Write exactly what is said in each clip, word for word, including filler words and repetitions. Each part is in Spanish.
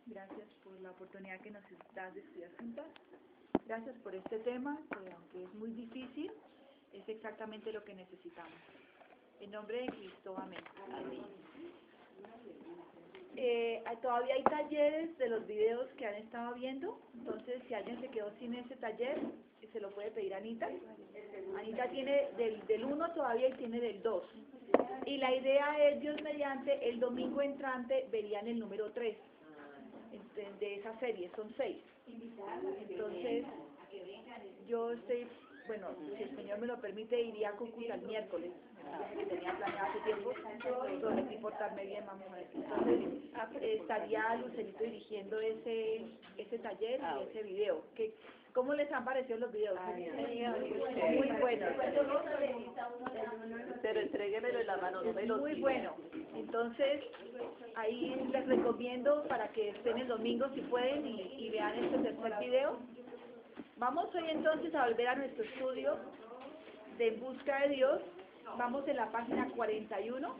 Gracias por la oportunidad que nos das de estudiar juntas. Gracias por este tema, que aunque es muy difícil, es exactamente lo que necesitamos. En nombre de Cristo, amén. Amén. Eh, todavía hay talleres de los videos que han estado viendo, entonces si alguien se quedó sin ese taller, se lo puede pedir a Anita. Anita tiene del, del uno todavía y tiene del dos. Y la idea es, Dios mediante, el domingo entrante verían el número tres de, de esa serie, son seis. Entonces, yo estoy, bueno, si el Señor me lo permite, iría a Cúcuta el miércoles, que tenía planeado hace tiempo, sobre si portarme bien, vamos a ver. Entonces, estaría Lucerito dirigiendo ese ese taller y ese video. ¿Qué, ¿Cómo les han parecido los videos? Muy buenos. Pero entréguemelo en la mano, no me lo Muy tire. bueno. Entonces, ahí les recomiendo para que estén el domingo si pueden y, y vean este tercer video. Vamos hoy entonces a volver a nuestro estudio de En Busca de Dios. Vamos en la página cuarenta y uno.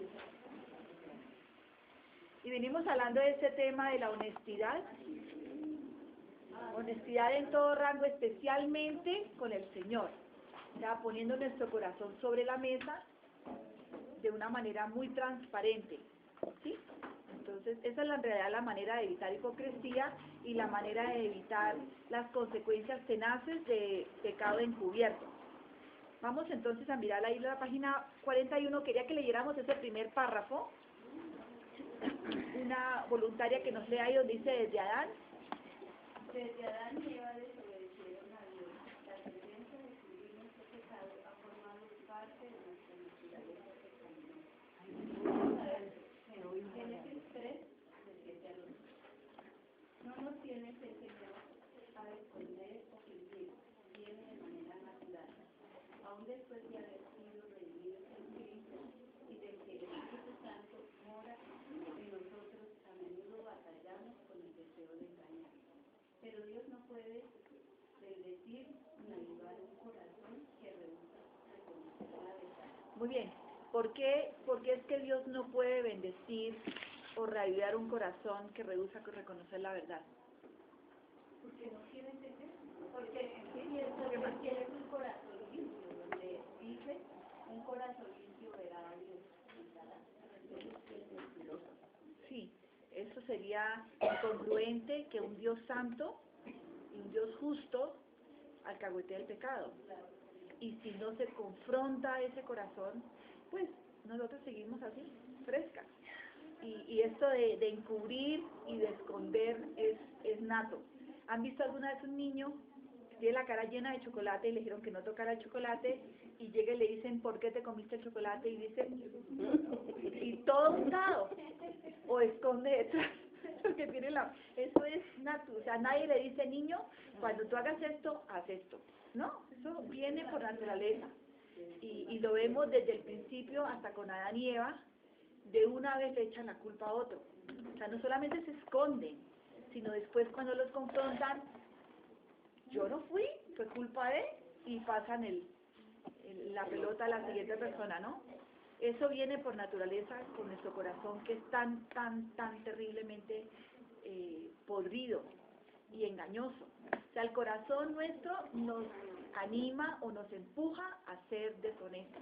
Y venimos hablando de este tema de la honestidad. Honestidad en todo rango, especialmente con el Señor. Ya poniendo nuestro corazón sobre la mesa de una manera muy transparente, ¿sí? Entonces, esa es la, en realidad la manera de evitar hipocresía y la manera de evitar las consecuencias tenaces de pecado encubierto. Vamos entonces a mirar ahí la página cuarenta y uno. Quería que leyéramos ese primer párrafo. Una voluntaria que nos lea ahí donde dice desde Adán. Desde Adán y Eva desobedecieron a Dios. La tendencia de cubrir nuestro pecado ha formado parte de nuestra naturaleza pecaminosa. Génesis tres, de siete al ocho. No nos tienes el Señor a esconder o fingir, viene de manera natural. Aún después de haber sido redimidos en Cristo y de que el Espíritu Santo mora en nosotros, a menudo batallamos con el deseo de engañar. Pero Dios no puede bendecir ni avivar un corazón que rehúsa reconocer la verdad. Muy bien. ¿Por qué, ¿Por qué es que Dios no puede bendecir o reavivar un corazón que rehúsa reconocer la verdad? Porque no quiere entender. Porque, porque más quiere un corazón limpio, donde dice un corazón limpio verá a Dios. Sí, eso sería congruente que un Dios santo y un Dios justo alcahuetee el pecado. Y si no se confronta ese corazón, pues nosotros seguimos así, frescas. Y, y esto de, de encubrir y de esconder es, es nato. ¿Han visto alguna vez un niño que tiene la cara llena de chocolate y le dijeron que no tocara el chocolate y llega y le dicen, ¿por qué te comiste el chocolate? Y dice, y todo untado, o esconde detrás, porque tiene la, eso es natural, o sea, nadie le dice, niño, cuando tú hagas esto, haz esto, no, eso viene por naturaleza, y, y lo vemos desde el principio hasta con Adán y Eva, de una vez le echan la culpa a otro, o sea, no solamente se esconden, sino después cuando los confrontan, yo no fui, fue culpa de, y pasan el, el, la pelota a la siguiente persona, ¿no? Eso viene por naturaleza con nuestro corazón que es tan, tan, tan terriblemente eh, podrido y engañoso. O sea, el corazón nuestro nos anima o nos empuja a ser deshonestos.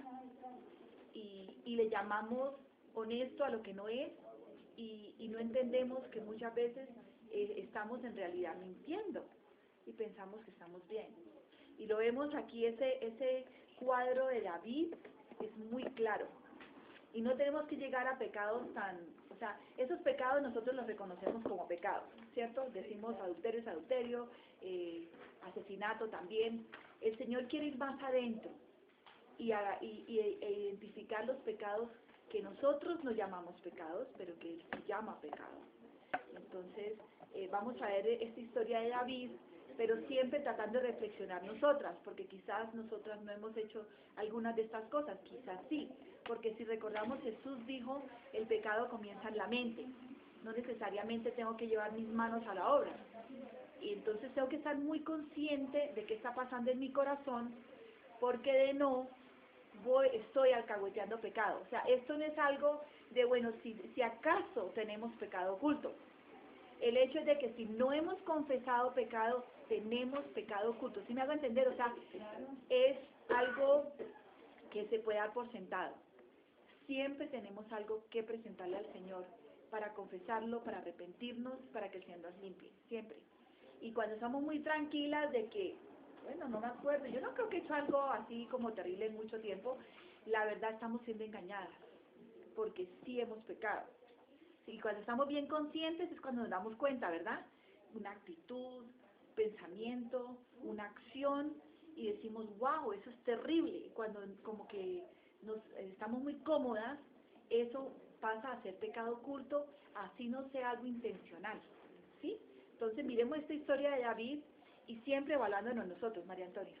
Y, y le llamamos honesto a lo que no es y, y no entendemos que muchas veces eh, estamos en realidad mintiendo y pensamos que estamos bien. Y lo vemos aquí, ese, ese cuadro de David es muy claro. Y no tenemos que llegar a pecados tan, o sea, esos pecados nosotros los reconocemos como pecados, ¿cierto? Decimos adulterio es adulterio, eh, asesinato también. El Señor quiere ir más adentro y, a, y, y e identificar los pecados que nosotros nos llamamos pecados, pero que Él llama pecado. Entonces, eh, vamos a ver esta historia de David, pero siempre tratando de reflexionar nosotras, porque quizás nosotras no hemos hecho algunas de estas cosas, quizás sí, porque si recordamos, Jesús dijo, el pecado comienza en la mente, no necesariamente tengo que llevar mis manos a la obra, y entonces tengo que estar muy consciente de qué está pasando en mi corazón, porque de no, voy, estoy alcahueteando pecado, o sea, esto no es algo de, bueno, si, si acaso tenemos pecado oculto. El hecho es de que si no hemos confesado pecado, tenemos pecado oculto. ¿Sí me hago entender? O sea, es algo que se puede dar por sentado. Siempre tenemos algo que presentarle al Señor para confesarlo, para arrepentirnos, para que el Señor nos limpie. Siempre. Y cuando estamos muy tranquilas de que, bueno, no me acuerdo, yo no creo que he hecho algo así como terrible en mucho tiempo, la verdad estamos siendo engañadas, porque sí hemos pecado. Y cuando estamos bien conscientes es cuando nos damos cuenta, ¿verdad? Una actitud, pensamiento, una acción, y decimos, wow, eso es terrible. Y cuando como que nos estamos muy cómodas, eso pasa a ser pecado oculto, así no sea algo intencional, ¿sí? Entonces miremos esta historia de David y siempre evaluándonos nosotros, María Antonia.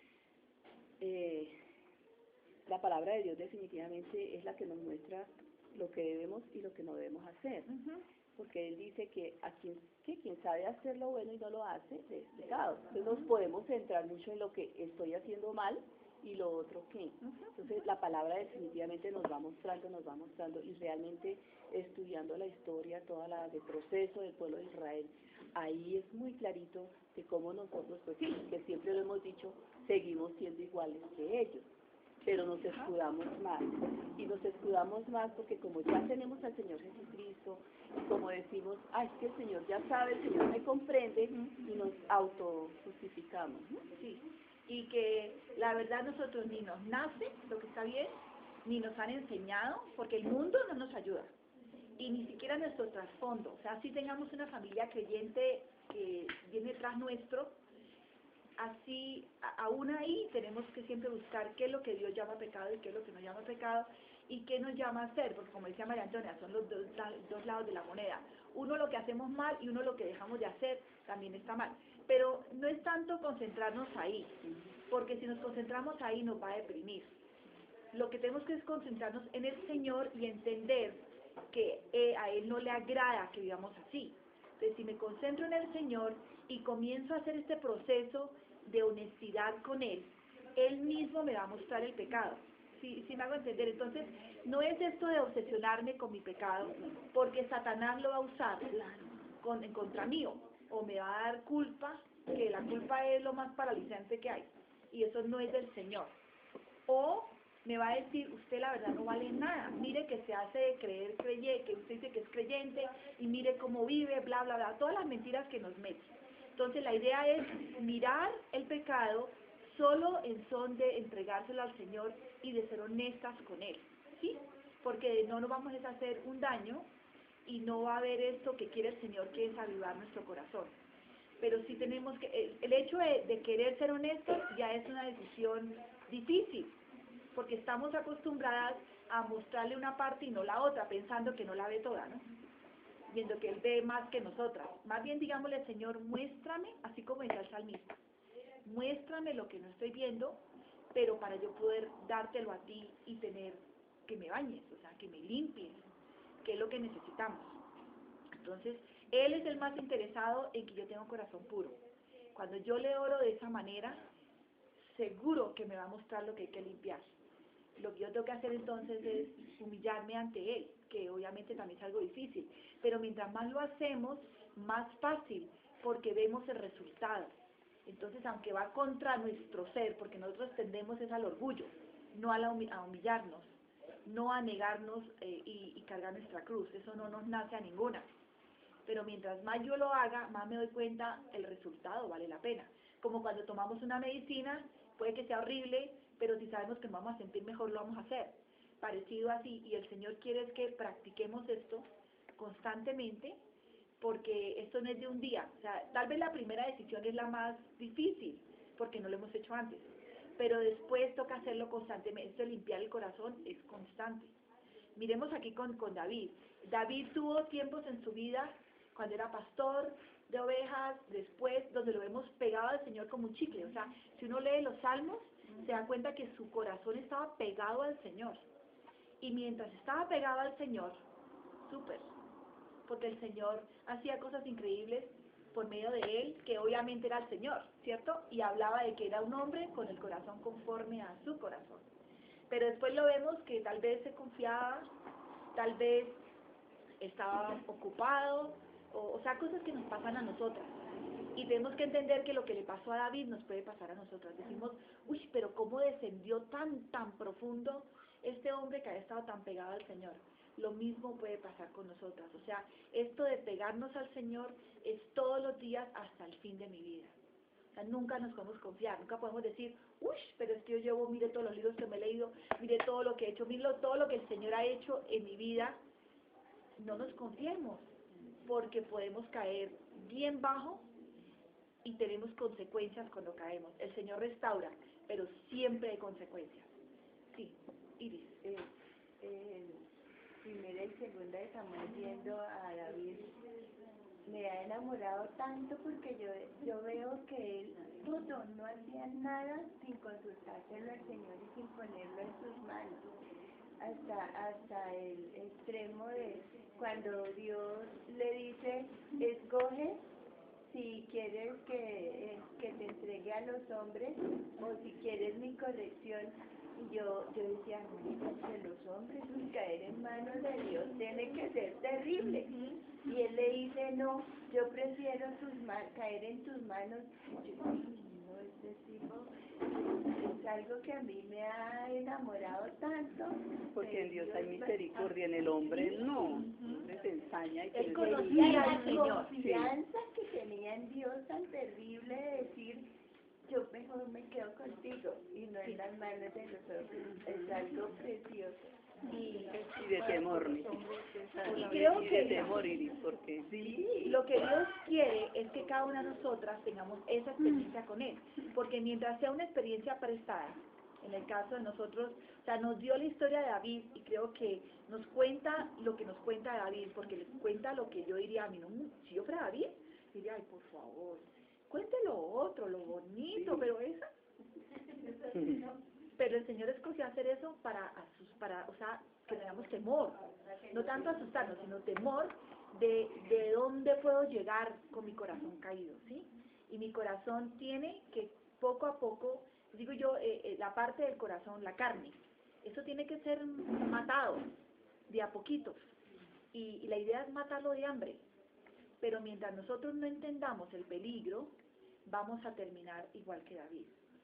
Eh, la palabra de Dios definitivamente es la que nos muestra lo que debemos y lo que no debemos hacer. Uh-huh. Porque Él dice que a quien, que quien sabe hacer lo bueno y no lo hace, es pecado. Entonces nos podemos centrar mucho en lo que estoy haciendo mal y lo otro qué. Entonces la palabra definitivamente nos va mostrando, nos va mostrando, y realmente estudiando la historia, toda la de proceso del pueblo de Israel, ahí es muy clarito de cómo nosotros, pues sí, que siempre lo hemos dicho, seguimos siendo iguales que ellos, pero nos escudamos más, y nos escudamos más porque como ya tenemos al Señor Jesucristo, y como decimos, ah, es que el Señor ya sabe, el Señor me comprende, y nos autojustificamos, ¿no? Sí, y que la verdad nosotros ni nos nace lo que está bien, ni nos han enseñado, porque el mundo no nos ayuda, y ni siquiera nuestro trasfondo. O sea, si tengamos una familia creyente que viene tras nuestro, así, a- aún ahí tenemos que siempre buscar qué es lo que Dios llama pecado y qué es lo que no llama pecado, y qué nos llama a hacer, porque como decía María Antonia, son los dos, la- dos lados de la moneda. Uno lo que hacemos mal y uno lo que dejamos de hacer también está mal. Pero no es tanto concentrarnos ahí, porque si nos concentramos ahí nos va a deprimir. Lo que tenemos que es concentrarnos en el Señor y entender que eh, a Él no le agrada que vivamos así. Entonces, si me concentro en el Señor y comienzo a hacer este proceso de honestidad con Él, Él mismo me va a mostrar el pecado. ¿Sí, sí me hago entender? Entonces, no es esto de obsesionarme con mi pecado, porque Satanás lo va a usar con, en contra mío, o me va a dar culpa, que la culpa es lo más paralizante que hay, y eso no es del Señor. O me va a decir, usted la verdad no vale nada, mire que se hace de creer, creye, que usted dice que es creyente, y mire cómo vive, bla, bla, bla, todas las mentiras que nos mete. Entonces la idea es mirar el pecado solo en son de entregárselo al Señor y de ser honestas con Él, ¿sí? Porque no nos vamos a hacer un daño y no va a haber esto que quiere el Señor, que es avivar nuestro corazón. Pero sí tenemos que, el, el hecho de, de querer ser honestos ya es una decisión difícil, porque estamos acostumbradas a mostrarle una parte y no la otra, pensando que no la ve toda, ¿no? Viendo que Él ve más que nosotras. Más bien digámosle, Señor, muéstrame, así como dice el salmista, muéstrame lo que no estoy viendo, pero para yo poder dártelo a ti y tener que me bañes, o sea, que me limpies, que es lo que necesitamos. Entonces, Él es el más interesado en que yo tenga un corazón puro. Cuando yo le oro de esa manera, seguro que me va a mostrar lo que hay que limpiar. Lo que yo tengo que hacer entonces es humillarme ante Él, que obviamente también es algo difícil, pero mientras más lo hacemos, más fácil, porque vemos el resultado. Entonces, aunque va contra nuestro ser, porque nosotros tendemos es al orgullo, no a, la humi- a humillarnos, no a negarnos eh, y, y cargar nuestra cruz, eso no nos nace a ninguna. Pero mientras más yo lo haga, más me doy cuenta el resultado vale la pena. Como cuando tomamos una medicina, puede que sea horrible, pero si sabemos que nos vamos a sentir mejor, lo vamos a hacer. Parecido así, y el Señor quiere es que practiquemos esto constantemente, porque esto no es de un día. O sea, tal vez la primera decisión es la más difícil, porque no lo hemos hecho antes, pero después toca hacerlo constantemente. Esto de limpiar el corazón es constante. Miremos aquí con, con David. David tuvo tiempos en su vida cuando era pastor de ovejas, después donde lo vemos pegado al Señor como un chicle. O sea, si uno lee los salmos, se da cuenta que su corazón estaba pegado al Señor. Y mientras estaba pegado al Señor, súper, porque el Señor hacía cosas increíbles por medio de él, que obviamente era el Señor, ¿cierto? Y hablaba de que era un hombre con el corazón conforme a su corazón. Pero después lo vemos que tal vez se confiaba, tal vez estaba ocupado, o, o sea, cosas que nos pasan a nosotras. Y tenemos que entender que lo que le pasó a David nos puede pasar a nosotras. Decimos, uy, pero ¿cómo descendió tan, tan profundo este hombre que había estado tan pegado al Señor? Lo mismo puede pasar con nosotras. O sea, esto de pegarnos al Señor es todos los días hasta el fin de mi vida. O sea, nunca nos podemos confiar, nunca podemos decir, uy, pero es que yo llevo, mire todos los libros que me he leído, mire todo lo que he hecho, mire todo lo que el Señor ha hecho en mi vida. No nos confiemos, porque podemos caer bien bajo y tenemos consecuencias cuando caemos. El Señor restaura, pero siempre hay consecuencias. Sí, Iris. Eh, eh, primera y segunda de Samuel, viendo a David, me ha enamorado tanto porque yo, yo veo que él todo, no hacía nada sin consultárselo al Señor y sin ponerlo en sus manos. Hasta, hasta el extremo de cuando Dios le dice, escoge si quieres que, eh, que te entregue a los hombres o si quieres mi corrección. Y yo, yo decía, no, que los hombres, caer en manos de Dios tiene que ser terrible. Y él le dice, no, yo prefiero tus caer en tus manos. Yo dije, no, este tipo es algo que a mí me ha enamorado tanto. Porque en Dios hay misericordia, en el hombre no. Les ensaña y Él que conocía al Señor. La confianza que tenía en Dios tan terrible de decir, yo mejor me quedo contigo y no en las manos de los hombres. Es algo precioso. Y, y de temor, ¿no? y creo y de que temor, Iris, porque Sí. lo que Dios quiere es que cada una de nosotras tengamos esa experiencia con Él, porque mientras sea una experiencia prestada, en el caso de nosotros, o sea, nos dio la historia de David y creo que nos cuenta lo que nos cuenta David, porque le cuenta lo que yo diría a mí, no, si yo fuera David, diría, ay, por favor, cuente lo otro, lo bonito, pero esa... Pero el Señor escogió hacer eso para, asus- para o sea, que tengamos temor, no tanto asustarnos, sino temor de, de dónde puedo llegar con mi corazón caído, ¿sí? Y mi corazón tiene que poco a poco, digo yo, eh, eh, la parte del corazón, la carne, eso tiene que ser matado de a poquitos. Y, y la idea es matarlo de hambre. Pero mientras nosotros no entendamos el peligro, vamos a terminar igual que David.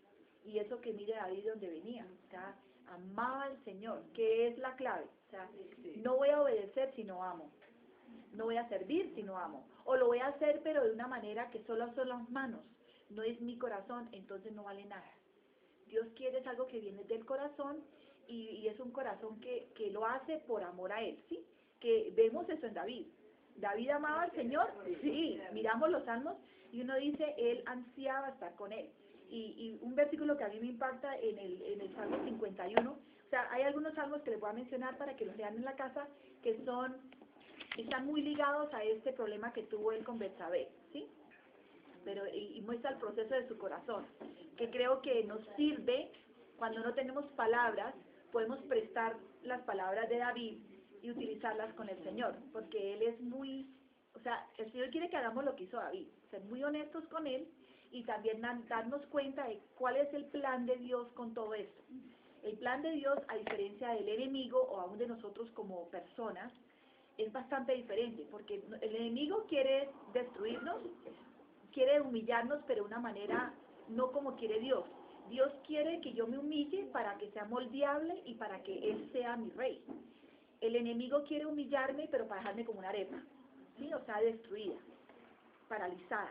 Y eso que mire David de donde venía, o sea, amaba al Señor, que es la clave. O sea, no voy a obedecer si no amo, no voy a servir si no amo, o lo voy a hacer pero de una manera que solo son las manos, no es mi corazón, entonces no vale nada. Dios quiere es algo que viene del corazón y, y es un corazón que, que lo hace por amor a Él, ¿sí? Que vemos eso en David. ¿David amaba al Señor? Sí, miramos los salmos y uno dice, Él ansiaba estar con Él. Y, y un versículo que a mí me impacta en el, en el Salmo cincuenta y uno, o sea, hay algunos salmos que les voy a mencionar para que los lean en la casa, que son, están muy ligados a este problema que tuvo él con Betsabé, ¿sí? Pero, y, y muestra el proceso de su corazón, que creo que nos sirve, cuando no tenemos palabras, podemos prestar las palabras de David y utilizarlas con el Señor, porque Él es muy, o sea, el Señor quiere que hagamos lo que hizo David, ser muy honestos con Él, y también darnos cuenta de cuál es el plan de Dios con todo esto. El plan de Dios, a diferencia del enemigo o aún de nosotros como personas, es bastante diferente, porque el enemigo quiere destruirnos, quiere humillarnos, pero de una manera no como quiere Dios. Dios quiere que yo me humille para que sea moldeable y para que Él sea mi rey. El enemigo quiere humillarme, pero para dejarme como una arepa, ¿sí? O sea, destruida, paralizada.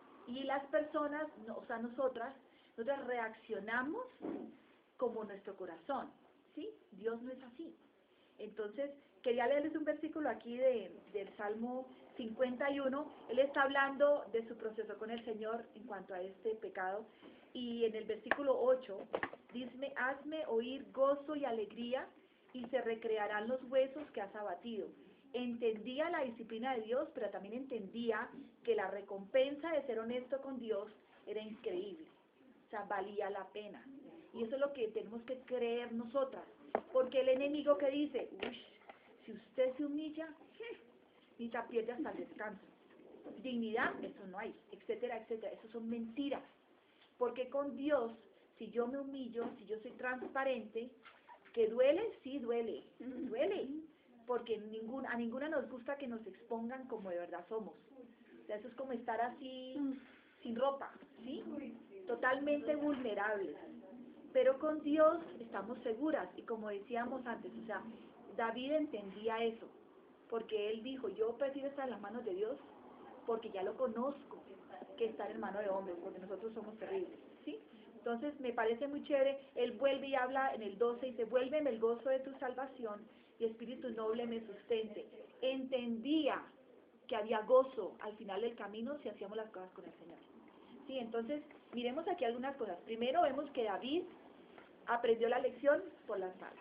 Y las personas, no, o sea, nosotras, nosotras reaccionamos como nuestro corazón, ¿sí? Dios no es así. Entonces, quería leerles un versículo aquí de, del Salmo cincuenta y uno. Él está hablando de su proceso con el Señor en cuanto a este pecado. Y en el versículo ocho, dice, hazme oír gozo y alegría, y se recrearán los huesos que has abatido. Entendía la disciplina de Dios, pero también entendía que la recompensa de ser honesto con Dios era increíble, o sea, valía la pena. Y eso es lo que tenemos que creer nosotras, porque el enemigo que dice, uy, si usted se humilla, ni se pierde hasta el descanso. Dignidad, eso no hay, etcétera, etcétera, eso son mentiras. Porque con Dios, si yo me humillo, si yo soy transparente, que duele, sí duele, duele. porque ningún, a ninguna nos gusta que nos expongan como de verdad somos. O sea, eso es como estar así, sin ropa, ¿sí? Totalmente vulnerables. Pero con Dios estamos seguras, y como decíamos antes, o sea, David entendía eso, porque él dijo, yo prefiero estar en las manos de Dios, porque ya lo conozco, que estar en manos de hombres, porque nosotros somos terribles, ¿sí? Entonces, me parece muy chévere, él vuelve y habla en el doce, y dice, vuélveme el gozo de tu salvación, y espíritu noble me sustente. Entendía que había gozo al final del camino si hacíamos las cosas con el Señor. Sí, entonces, miremos aquí algunas cosas. Primero vemos que David aprendió la lección por las malas.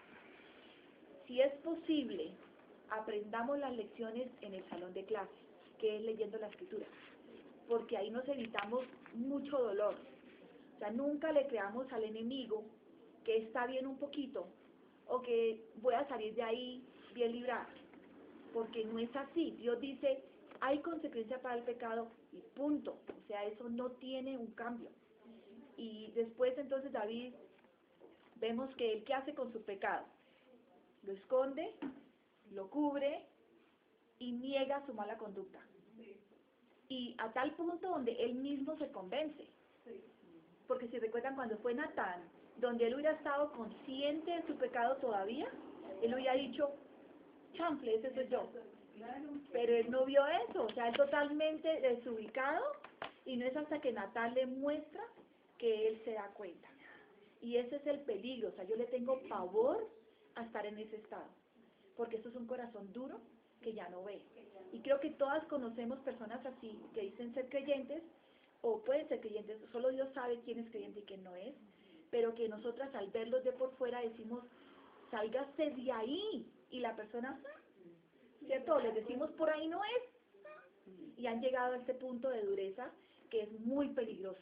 Si es posible, aprendamos las lecciones en el salón de clase, que es leyendo la escritura, porque ahí nos evitamos mucho dolor. O sea, nunca le creamos al enemigo que está bien un poquito, o que voy a salir de ahí bien librada, porque no es así. Dios dice, hay consecuencia para el pecado y punto. O sea, eso no tiene un cambio. Y después entonces David, vemos que él, ¿qué hace con su pecado? Lo esconde, lo cubre y niega su mala conducta. Y a tal punto donde él mismo se convence. Porque si recuerdan cuando fue Natán, donde él hubiera estado consciente de su pecado todavía, él hubiera dicho, chanfle, ese soy yo. Pero él no vio eso, o sea, él totalmente desubicado, y no es hasta que Natán le muestra que él se da cuenta. Y ese es el peligro, o sea, yo le tengo pavor a estar en ese estado, porque eso es un corazón duro que ya no ve. Y creo que todas conocemos personas así, que dicen ser creyentes, o pueden ser creyentes, solo Dios sabe quién es creyente y quién no es, pero que nosotras al verlos de por fuera decimos, sálgase de ahí, y la persona, ¿cierto? Les decimos, por ahí no es, y han llegado a este punto de dureza que es muy peligroso.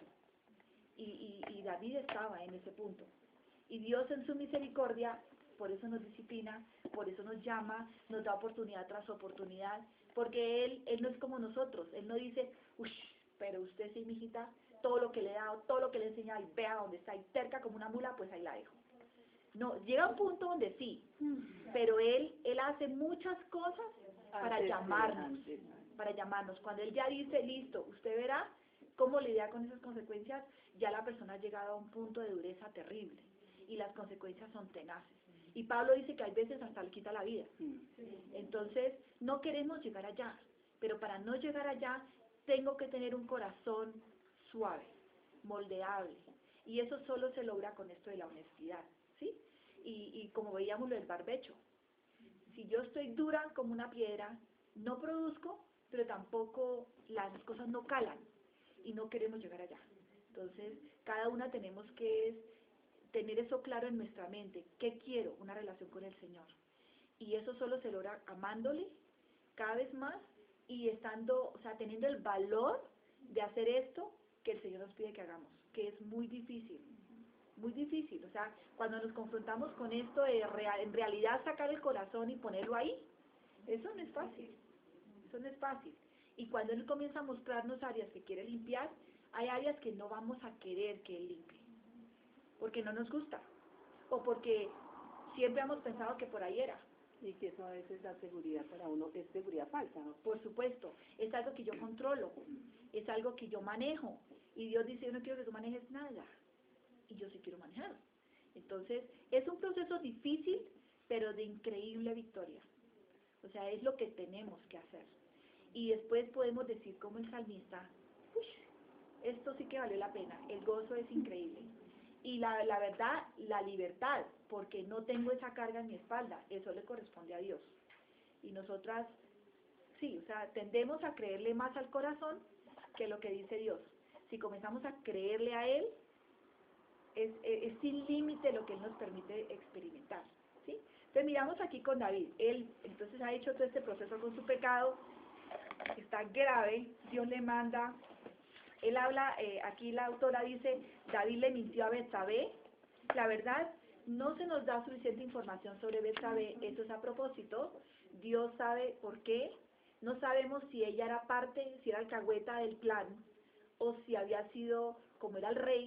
Y, y, y David estaba en ese punto. Y Dios en su misericordia, por eso nos disciplina, por eso nos llama, nos da oportunidad tras oportunidad, porque Él, él no es como nosotros. Él no dice, uff, pero usted sí, mijita, todo lo que le he dado, todo lo que le he enseñado, y vea dónde está, y terca como una mula, pues ahí la dejo. No, llega un punto donde sí, pero Él, él hace muchas cosas para llamarnos, para llamarnos. Cuando Él ya dice, listo, usted verá cómo lidia con esas consecuencias, ya la persona ha llegado a un punto de dureza terrible, y las consecuencias son tenaces. Y Pablo dice que hay veces hasta le quita la vida. Entonces, no queremos llegar allá, pero para no llegar allá, tengo que tener un corazón suave, moldeable, y eso solo se logra con esto de la honestidad, ¿sí? Y, y como veíamos lo del barbecho, si yo estoy dura como una piedra, no produzco, pero tampoco las cosas no calan, y no queremos llegar allá. Entonces, cada una tenemos que tener eso claro en nuestra mente. ¿Qué quiero? Una relación con el Señor. Y eso solo se logra amándole cada vez más y estando, o sea, teniendo el valor de hacer esto que el Señor nos pide que hagamos, que es muy difícil, muy difícil. O sea, cuando nos confrontamos con esto de real, en realidad sacar el corazón y ponerlo ahí, eso no es fácil, eso no es fácil. Y cuando Él comienza a mostrarnos áreas que quiere limpiar, hay áreas que no vamos a querer que Él limpie, porque no nos gusta, o porque siempre hemos pensado que por ahí era. Y que eso a veces da seguridad para uno, es seguridad falsa, ¿no? Por supuesto, es algo que yo controlo, es algo que yo manejo, y Dios dice, yo no quiero que tú manejes nada, y yo sí quiero manejar. Entonces, es un proceso difícil, pero de increíble victoria. O sea, es lo que tenemos que hacer. Y después podemos decir como el salmista, uy, esto sí que valió la pena, el gozo es increíble. Y la, la verdad, la libertad, porque no tengo esa carga en mi espalda, eso le corresponde a Dios. Y nosotras, sí, o sea, tendemos a creerle más al corazón que lo que dice Dios. Si comenzamos a creerle a Él, es, es, es sin límite lo que Él nos permite experimentar, ¿sí? Entonces miramos aquí con David, Él entonces ha hecho todo este proceso con su pecado, está grave, Dios le manda. Él habla, eh, aquí la autora dice, David le mintió a Betsabé. La verdad, no se nos da suficiente información sobre Betsabé, eso es a propósito. Dios sabe por qué. No sabemos si ella era parte, si era alcahueta del plan, o si había sido, como era el rey,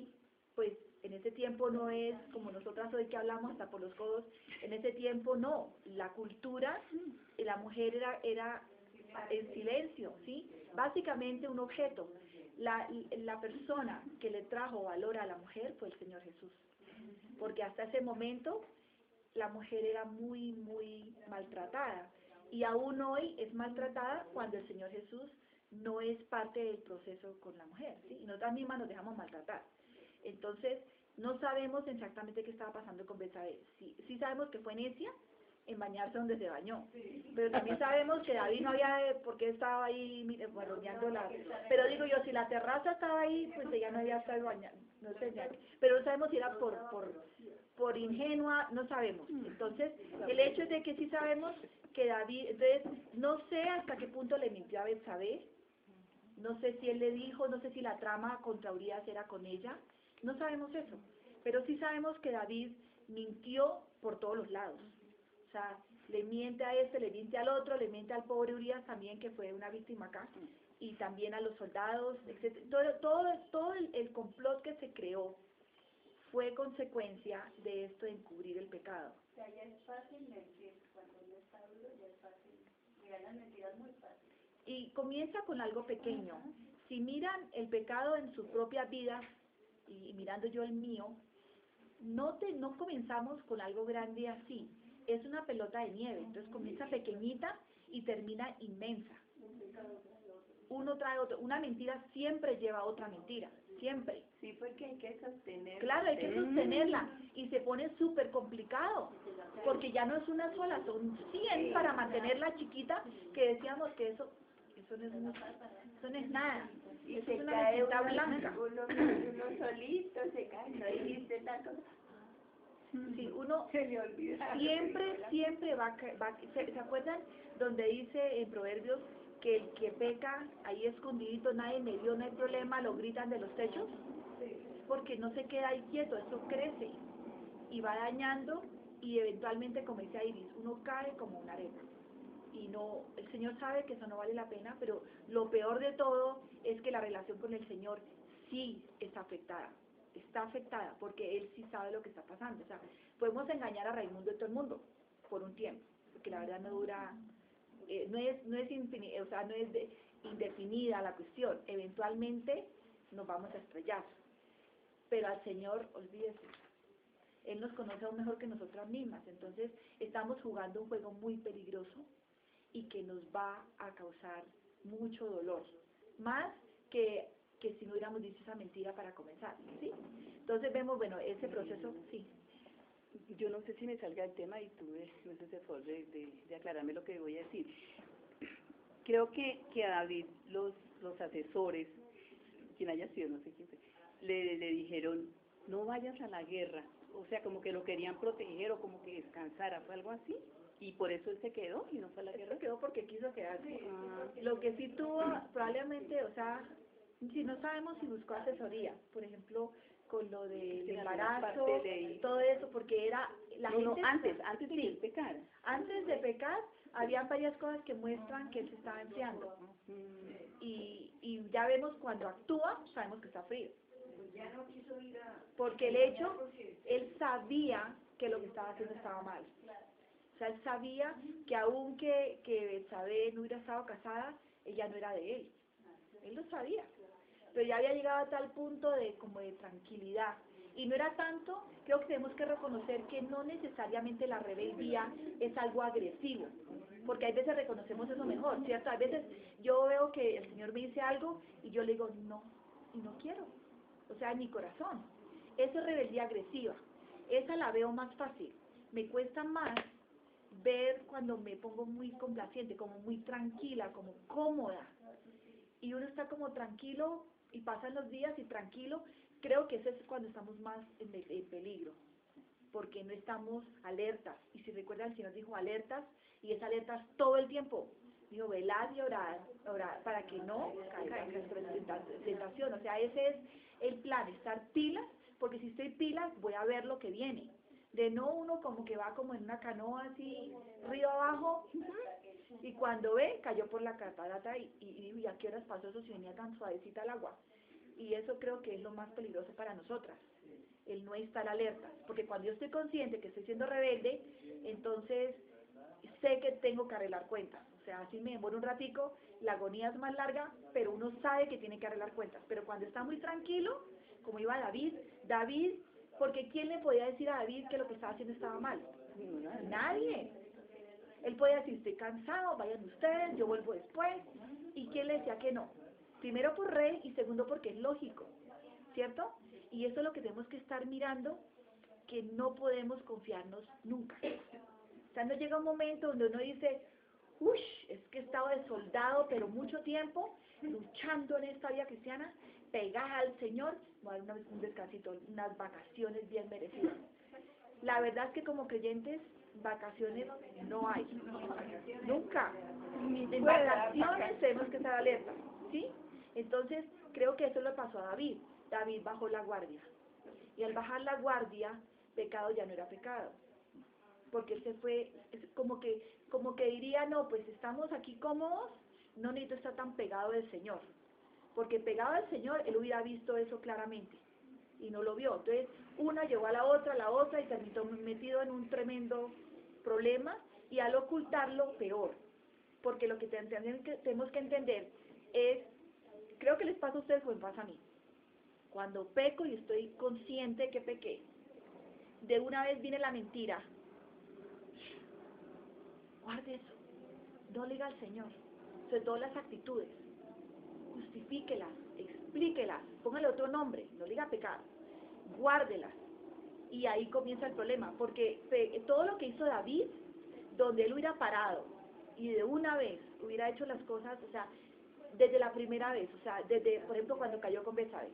pues en ese tiempo no es como nosotras hoy que hablamos hasta por los codos, en ese tiempo no, la cultura, la mujer era, era en silencio, ¿sí? Básicamente un objeto. La, la persona que le trajo valor a la mujer fue el Señor Jesús, porque hasta ese momento la mujer era muy, muy maltratada, y aún hoy es maltratada cuando el Señor Jesús no es parte del proceso con la mujer, ¿sí? Y nosotras mismas nos dejamos maltratar. Entonces, no sabemos exactamente qué estaba pasando con Betsabé. Sí, sí sabemos que fue necia en bañarse donde se bañó, pero también sabemos que David no había, porque estaba ahí bañando la, pero digo yo, si la terraza estaba ahí, pues ella no había estado bañando, no sé, ya, pero no sabemos si era por, por, por ingenua, no sabemos. Entonces, el hecho es de que sí sabemos que David, entonces, no sé hasta qué punto le mintió a Betsabé, no sé si él le dijo, no sé si la trama contra Urías era con ella, no sabemos eso, pero sí sabemos que David mintió por todos los lados. O sea, le miente a este, le miente al otro, le miente al pobre Urías también, que fue una víctima acá, y también a los soldados, etcétera. Todo, todo, todo el, el complot que se creó fue consecuencia de esto de encubrir el pecado. O sea, ya es fácil mentir, cuando uno está duro ya es fácil, mirar las mentiras muy fácil. Y comienza con algo pequeño. Si miran el pecado en sus propias vidas, y mirando yo el mío, no, te, no comenzamos con algo grande así. Es una pelota de nieve, entonces comienza pequeñita y termina inmensa. Uno trae otro. Una mentira siempre lleva otra mentira, siempre. Sí, porque hay que sostenerla. Claro, hay que sostenerla y se pone súper complicado, porque ya no es una sola, son cien para mantenerla chiquita, que decíamos que eso, eso no es, mucho, eso no es nada. Y Eso se es una cae mentira uno, blanca. uno, uno solito, se cae, no dijiste tanto. Sí, uno Se le olvida. siempre, siempre va, a ca- va a- ¿se, ¿se acuerdan donde dice en Proverbios que el que peca ahí escondidito, nadie me vio, no hay problema, lo gritan de los techos? Porque no se queda ahí quieto, eso crece y va dañando, y eventualmente, como dice Iris, uno cae como una arena. Y no, el Señor sabe que eso no vale la pena, pero lo peor de todo es que la relación con el Señor sí está afectada. Está afectada porque Él sí sabe lo que está pasando. O sea, podemos engañar a Raimundo y todo el mundo por un tiempo, porque la verdad no dura, eh, no es, no es infini- o sea, no es de- indefinida la cuestión. Eventualmente nos vamos a estrellar, pero al Señor, olvídese, Él nos conoce aún mejor que nosotras mismas. Entonces estamos jugando un juego muy peligroso y que nos va a causar mucho dolor, más que, que si no hubiéramos dicho esa mentira para comenzar, ¿sí? Entonces vemos, bueno, ese proceso, sí. Yo no sé si me salga el tema y tú eh, no sé si por de, de, de aclararme lo que voy a decir. Creo que, que a David los, los asesores, quien haya sido, no sé quién fue, le, le dijeron, no vayas a la guerra. O sea, como que lo querían proteger o como que descansara, ¿fue algo así? Y por eso él se quedó y no fue a la guerra. Él quedó porque quiso quedarse. Ah. Lo que sí tuvo, probablemente, o sea, si no sabemos si buscó asesoría, por ejemplo, con lo del Sí, en alguna embarazo, parte leí. todo eso, porque era la No, gente... no, antes, antes de sí, que él pecara. antes de pecar, había varias cosas que muestran que él se estaba enfriando. Mm. Y, y ya vemos cuando actúa, sabemos que está frío. Ya no quiso ir a... Porque el hecho, él sabía que lo que estaba haciendo estaba mal. O sea, él sabía que aunque que Betsabé no hubiera estado casada, ella no era de él. Él lo sabía. Pero ya había llegado a tal punto de como de tranquilidad. Y no era tanto, creo que tenemos que reconocer que no necesariamente la rebeldía es algo agresivo. Porque a veces reconocemos eso mejor, ¿cierto? A veces yo veo que el Señor me dice algo y yo le digo, no, y no quiero. O sea, en mi corazón. Esa es rebeldía agresiva. Esa la veo más fácil. Me cuesta más ver cuando me pongo muy complaciente, como muy tranquila, como cómoda. Y uno está como tranquilo y pasan los días y tranquilo. Creo que ese es cuando estamos más en, en peligro, porque no estamos alertas. Y si recuerdan, el Señor dijo alertas, y es alertas todo el tiempo. Dijo, velad y orad, orad para que no caigan en tentación. O sea, ese es el plan, estar pilas, porque si estoy pilas voy a ver lo que viene. De no uno como que va como en una canoa así, río abajo, y cuando ve, cayó por la catarata y, y, y ¿a qué horas pasó eso si venía tan suavecita el agua? Y eso creo que es lo más peligroso para nosotras, el no estar alerta, porque cuando yo estoy consciente que estoy siendo rebelde, entonces sé que tengo que arreglar cuentas. O sea, así me demoro un ratico, la agonía es más larga, pero uno sabe que tiene que arreglar cuentas. Pero cuando está muy tranquilo, como iba David, David, porque ¿quién le podía decir a David que lo que estaba haciendo estaba mal? Nadie. Él podía decir, estoy cansado, vayan ustedes, yo vuelvo después. ¿Y quién le decía que no? Primero por rey y segundo porque es lógico, ¿cierto? Y eso es lo que tenemos que estar mirando, que no podemos confiarnos nunca. O sea, no llega un momento donde uno dice, uff, es que he estado de soldado, pero mucho tiempo, luchando en esta vida cristiana, pegada al Señor, voy a dar un descansito, unas vacaciones bien merecidas. La verdad es que como creyentes, vacaciones no hay, nunca. En vacaciones tenemos que estar alerta, ¿sí? Entonces, creo que eso le pasó a David. David bajó la guardia. Y al bajar la guardia, pecado ya no era pecado. Porque él se fue, es como que, como que diría, no, pues estamos aquí cómodos, no necesito estar tan pegado del Señor. Porque pegado al Señor, él hubiera visto eso claramente. Y no lo vio. Entonces, una llevó a la otra, a la otra, y terminó metido en un tremendo problema, y al ocultarlo, peor. Porque lo que tenemos que entender es, creo que les pasa a ustedes o me pasa a mí. Cuando peco y estoy consciente que pequé, de una vez viene la mentira. Guarde eso, no le diga al Señor, sobre todo las actitudes, justifíquelas, explíquelas, póngale otro nombre, no le diga pecado, guárdelas, y ahí comienza el problema, porque todo lo que hizo David, donde él hubiera parado, y de una vez hubiera hecho las cosas, o sea, desde la primera vez, o sea, desde, por ejemplo, cuando cayó con Betsabé,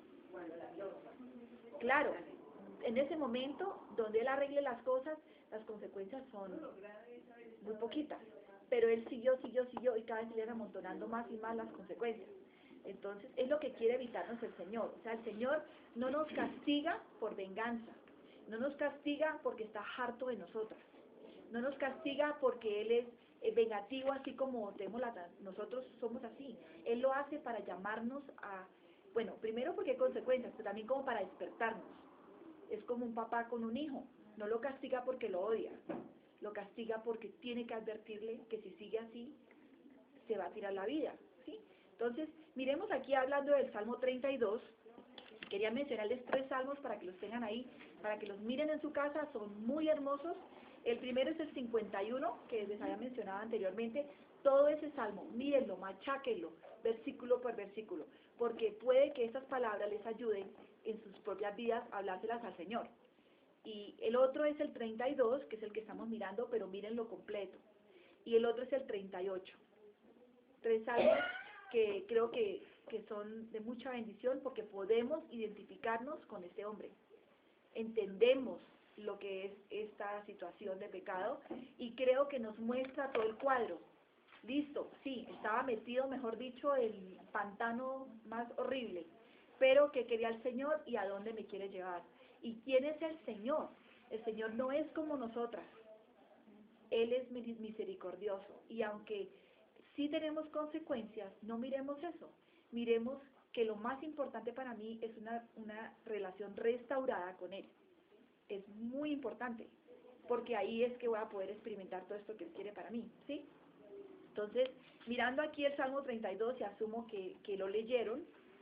claro, en ese momento, donde él arregle las cosas, las consecuencias son muy poquitas, pero él siguió, siguió, siguió, y cada vez se le iban amontonando más y más las consecuencias. Entonces, es lo que quiere evitarnos el Señor. O sea, el Señor no nos castiga por venganza, no nos castiga porque está harto de nosotras, no nos castiga porque Él es eh, vengativo, así como tenemos la, nosotros somos así. Él lo hace para llamarnos a, bueno, primero porque hay consecuencias, pero también como para despertarnos. Es como un papá con un hijo, no lo castiga porque lo odia, lo castiga porque tiene que advertirle que si sigue así, se va a tirar la vida, ¿sí? Entonces, miremos aquí hablando del Salmo treinta y dos, quería mencionarles tres salmos para que los tengan ahí, para que los miren en su casa, son muy hermosos. El primero es el cincuenta y uno, que les había mencionado anteriormente. Todo ese salmo, mírenlo, macháquenlo, versículo por versículo, porque puede que estas palabras les ayuden en sus propias vidas a hablárselas al Señor. Y el otro es el treinta y dos, que es el que estamos mirando, pero mírenlo completo. Y el otro es el treinta y ocho. Tres salmos que creo que, que son de mucha bendición porque podemos identificarnos con este hombre. Entendemos lo que es esta situación de pecado y creo que nos muestra todo el cuadro. Listo, sí, estaba metido, mejor dicho, el pantano más horrible, pero que quería el Señor y a dónde me quiere llevar. ¿Y quién es el Señor? El Señor no es como nosotras. Él es misericordioso y aunque sí tenemos consecuencias, no miremos eso. Miremos que lo más importante para mí es una, una relación restaurada con Él. Es muy importante, porque ahí es que voy a poder experimentar todo esto que Él quiere para mí, ¿sí? Entonces, mirando aquí el Salmo treinta y dos, y asumo que, que lo leyeron,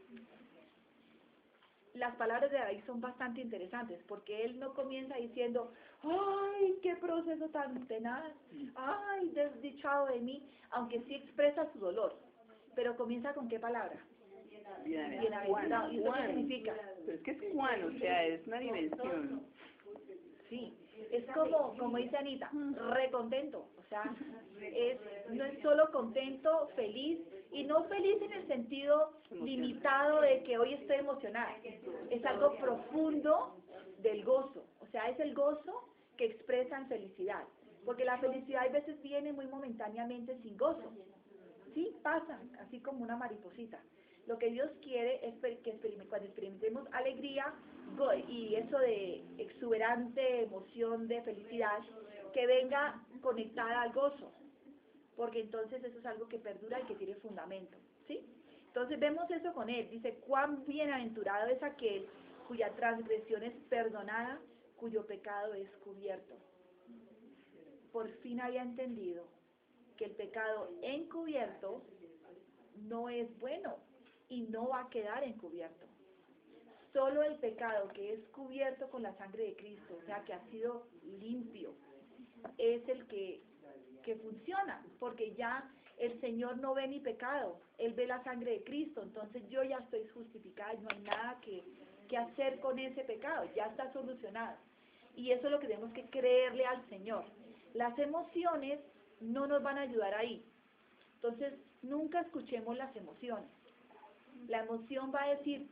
las palabras de David son bastante interesantes, porque él no comienza diciendo, ¡ay, qué proceso tan tenaz! ¡Ay, desdichado de mí! Aunque sí expresa su dolor, pero comienza con ¿qué palabra? Bienaventurado. ¿Y eso qué significa? Pero es que es Juan, o sea, es una dimensión. Sí, es como, como dice Anita, recontento, o sea, es, no es solo contento, feliz, y no feliz en el sentido limitado de que hoy estoy emocionada, es algo profundo del gozo, o sea, es el gozo que expresan felicidad, porque la felicidad a veces viene muy momentáneamente sin gozo, sí, pasa, así como una mariposita. Lo que Dios quiere es que cuando experimentemos alegría y eso de exuberante emoción de felicidad, que venga conectada al gozo, porque entonces eso es algo que perdura y que tiene fundamento, ¿sí? Entonces vemos eso con él. Dice, cuán bienaventurado es aquel cuya transgresión es perdonada, cuyo pecado es cubierto. Por fin había entendido que el pecado encubierto no es bueno y no va a quedar encubierto. Solo el pecado que es cubierto con la sangre de Cristo, o sea, que ha sido limpio, es el que, que funciona, porque ya el Señor no ve mi pecado, Él ve la sangre de Cristo, entonces yo ya estoy justificada y no hay nada que, que hacer con ese pecado, ya está solucionado. Y eso es lo que tenemos que creerle al Señor. Las emociones no nos van a ayudar ahí, entonces nunca escuchemos las emociones. La emoción va a decir,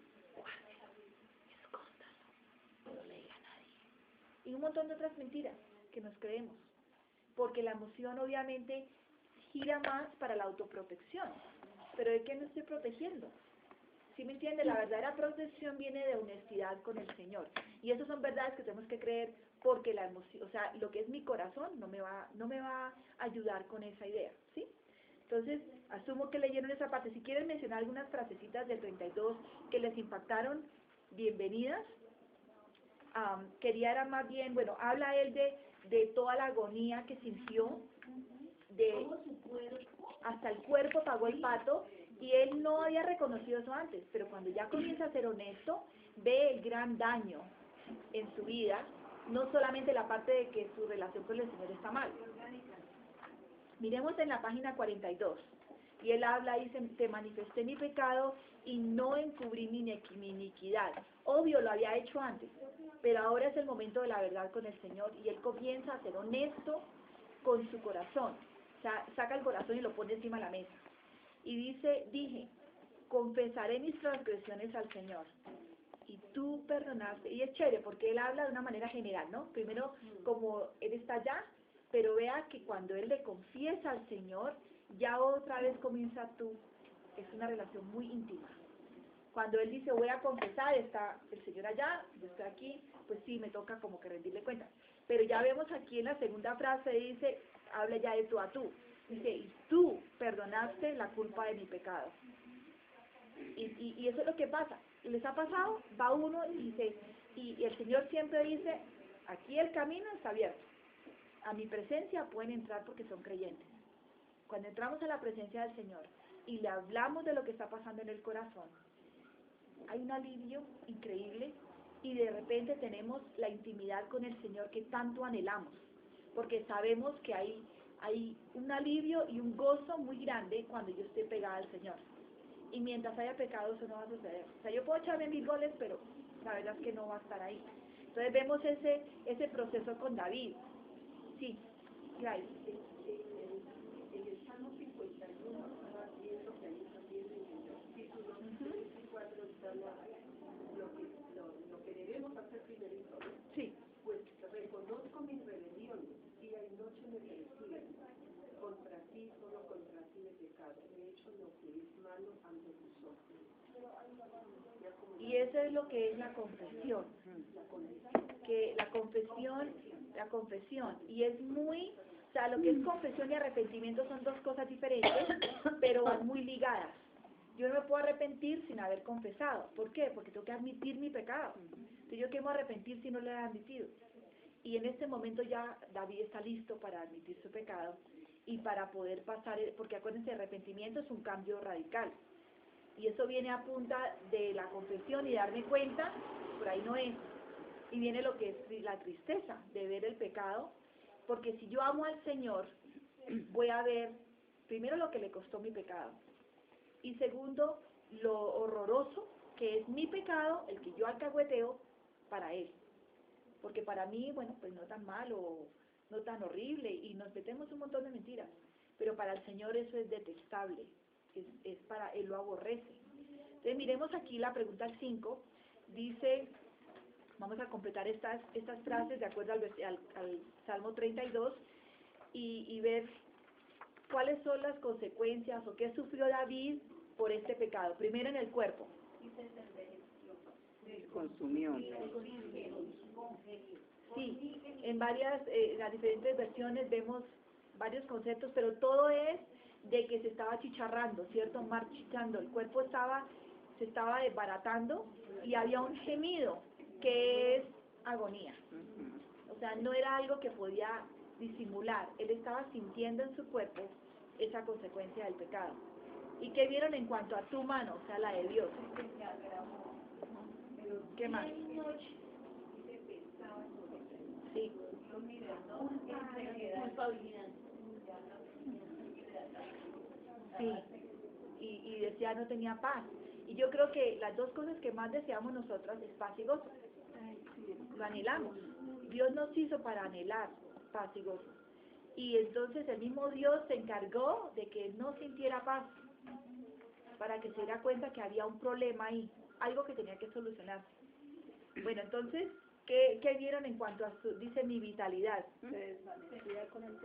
y un montón de otras mentiras que nos creemos, porque la emoción obviamente gira más para la autoprotección, pero ¿de qué me estoy protegiendo? ¿Sí me entiende? La verdadera protección viene de honestidad con el Señor, y esas son verdades que tenemos que creer, porque la emoción, o sea, lo que es mi corazón no me va, no me va a ayudar con esa idea, ¿sí? Entonces, asumo que leyeron esa parte. Si quieren mencionar algunas frasecitas del treinta y dos que les impactaron, bienvenidas. Um, quería era más bien, bueno, habla él de, de toda la agonía que sintió, de hasta el cuerpo pagó el pato, y él no había reconocido eso antes, pero cuando ya comienza a ser honesto, ve el gran daño en su vida, no solamente la parte de que su relación con el Señor está mal. Miremos en la página cuarenta y dos, y él habla y dice, te manifesté mi pecado y no encubrí mi iniquidad. Obvio, lo había hecho antes, pero ahora es el momento de la verdad con el Señor, y él comienza a ser honesto con su corazón. O sea, saca el corazón y lo pone encima de la mesa. Y dice, dije, confesaré mis transgresiones al Señor, y tú perdonaste. Y es chévere, porque él habla de una manera general, ¿no? Primero, como él está allá, pero vea que cuando él le confiesa al Señor, ya otra vez comienza tú. Es una relación muy íntima. Cuando él dice, voy a confesar, está el Señor allá, yo estoy aquí, pues sí, me toca como que rendirle cuentas. Pero ya vemos aquí en la segunda frase, dice, habla ya de tú a tú. Dice, y tú perdonaste la culpa de mi pecado. Y, y, y eso es lo que pasa. ¿Les ha pasado? Va uno y dice, y, y el Señor siempre dice, aquí el camino está abierto. A mi presencia pueden entrar porque son creyentes. Cuando entramos a la presencia del Señor y le hablamos de lo que está pasando en el corazón, hay un alivio increíble, y de repente tenemos la intimidad con el Señor que tanto anhelamos, porque sabemos que hay, hay un alivio y un gozo muy grande cuando yo esté pegada al Señor. Y mientras haya pecado, eso no va a suceder. O sea, yo puedo echarme mil goles, pero la verdad es que no va a estar ahí. Entonces vemos ese, ese proceso con David. Sí, Gray. En el Salmo cincuenta y uno, estaba viendo que ahí también en el capítulo veinticuatro está la, lo, que, lo, lo que debemos hacer primerito, ¿no? Sí. Pues reconozco mis rebeliones, día y noche me persiguen. Contra ti, solo contra ti he pecado. He hecho lo que es malo ante tus ojos. Y eso es lo que es la confesión. La confesión. Que la confesión, la confesión, y es muy, o sea, lo que es confesión y arrepentimiento son dos cosas diferentes, pero van muy ligadas. Yo no me puedo arrepentir sin haber confesado. ¿Por qué? Porque tengo que admitir mi pecado. Entonces, ¿yo qué me voy a arrepentir si no lo he admitido? Y en este momento ya David está listo para admitir su pecado y para poder pasar, porque acuérdense, arrepentimiento es un cambio radical. Y eso viene a punta de la confesión y darme cuenta, por ahí no es. Y viene lo que es la tristeza de ver el pecado, porque si yo amo al Señor, voy a ver primero lo que le costó mi pecado, y segundo, lo horroroso que es mi pecado, el que yo alcahueteo para Él. Porque para mí, bueno, pues no tan malo, no tan horrible, y nos metemos un montón de mentiras, pero para el Señor eso es detestable, es, es para Él lo aborrece. Entonces miremos aquí la pregunta cinco, dice, vamos a completar estas, estas frases de acuerdo al, al, al Salmo treinta y dos, y, y ver cuáles son las consecuencias o qué sufrió David por este pecado. Primero en el cuerpo. Consumió. Sí, en varias, eh, las diferentes versiones vemos varios conceptos, pero todo es de que se estaba chicharrando, ¿cierto? Marchitando, el cuerpo estaba, se estaba desbaratando y había un gemido que es agonía. O sea, no era algo que podía disimular, él estaba sintiendo en su cuerpo esa consecuencia del pecado. ¿Y qué vieron en cuanto a tu mano, o sea, la de Dios? ¿Qué más? Sí. Sí, y, y decía no tenía paz. Y yo creo que las dos cosas que más deseamos nosotras es paz y gozo. Lo anhelamos. Dios nos hizo para anhelar paz y gozo. Y entonces el mismo Dios se encargó de que él no sintiera paz, para que se diera cuenta que había un problema ahí, algo que tenía que solucionarse. Bueno, entonces, ¿qué, qué vieron en cuanto a su, dice mi vitalidad? Se desvanecía con el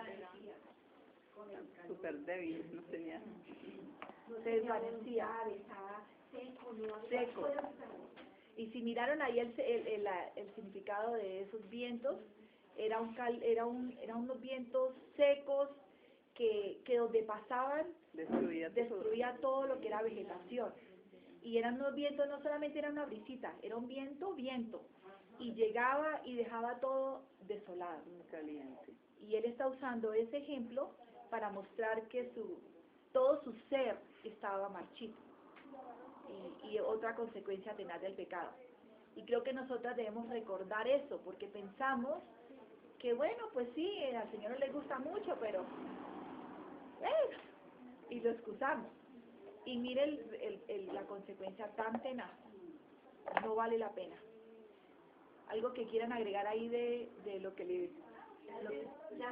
súper débil, no tenía. Se desvanecía, seco. Y si miraron ahí el, el, el, el significado de esos vientos, era un cal, era un, eran unos vientos secos que, que donde pasaban destruía, destruía todo lo que era vegetación. Y eran unos vientos, no solamente era una brisita, era un viento, viento. Y llegaba y dejaba todo desolado. Caliente. Y él está usando ese ejemplo para mostrar que su todo su ser estaba marchito. Y, y otra consecuencia tenaz del pecado. Y creo que nosotras debemos recordar eso, porque pensamos que bueno, pues sí, al Señor no le gusta mucho, pero bueno, y lo excusamos. Y mire el, el, el, la consecuencia tan tenaz, no vale la pena. Algo que quieran agregar ahí de, de lo que le... Lo que,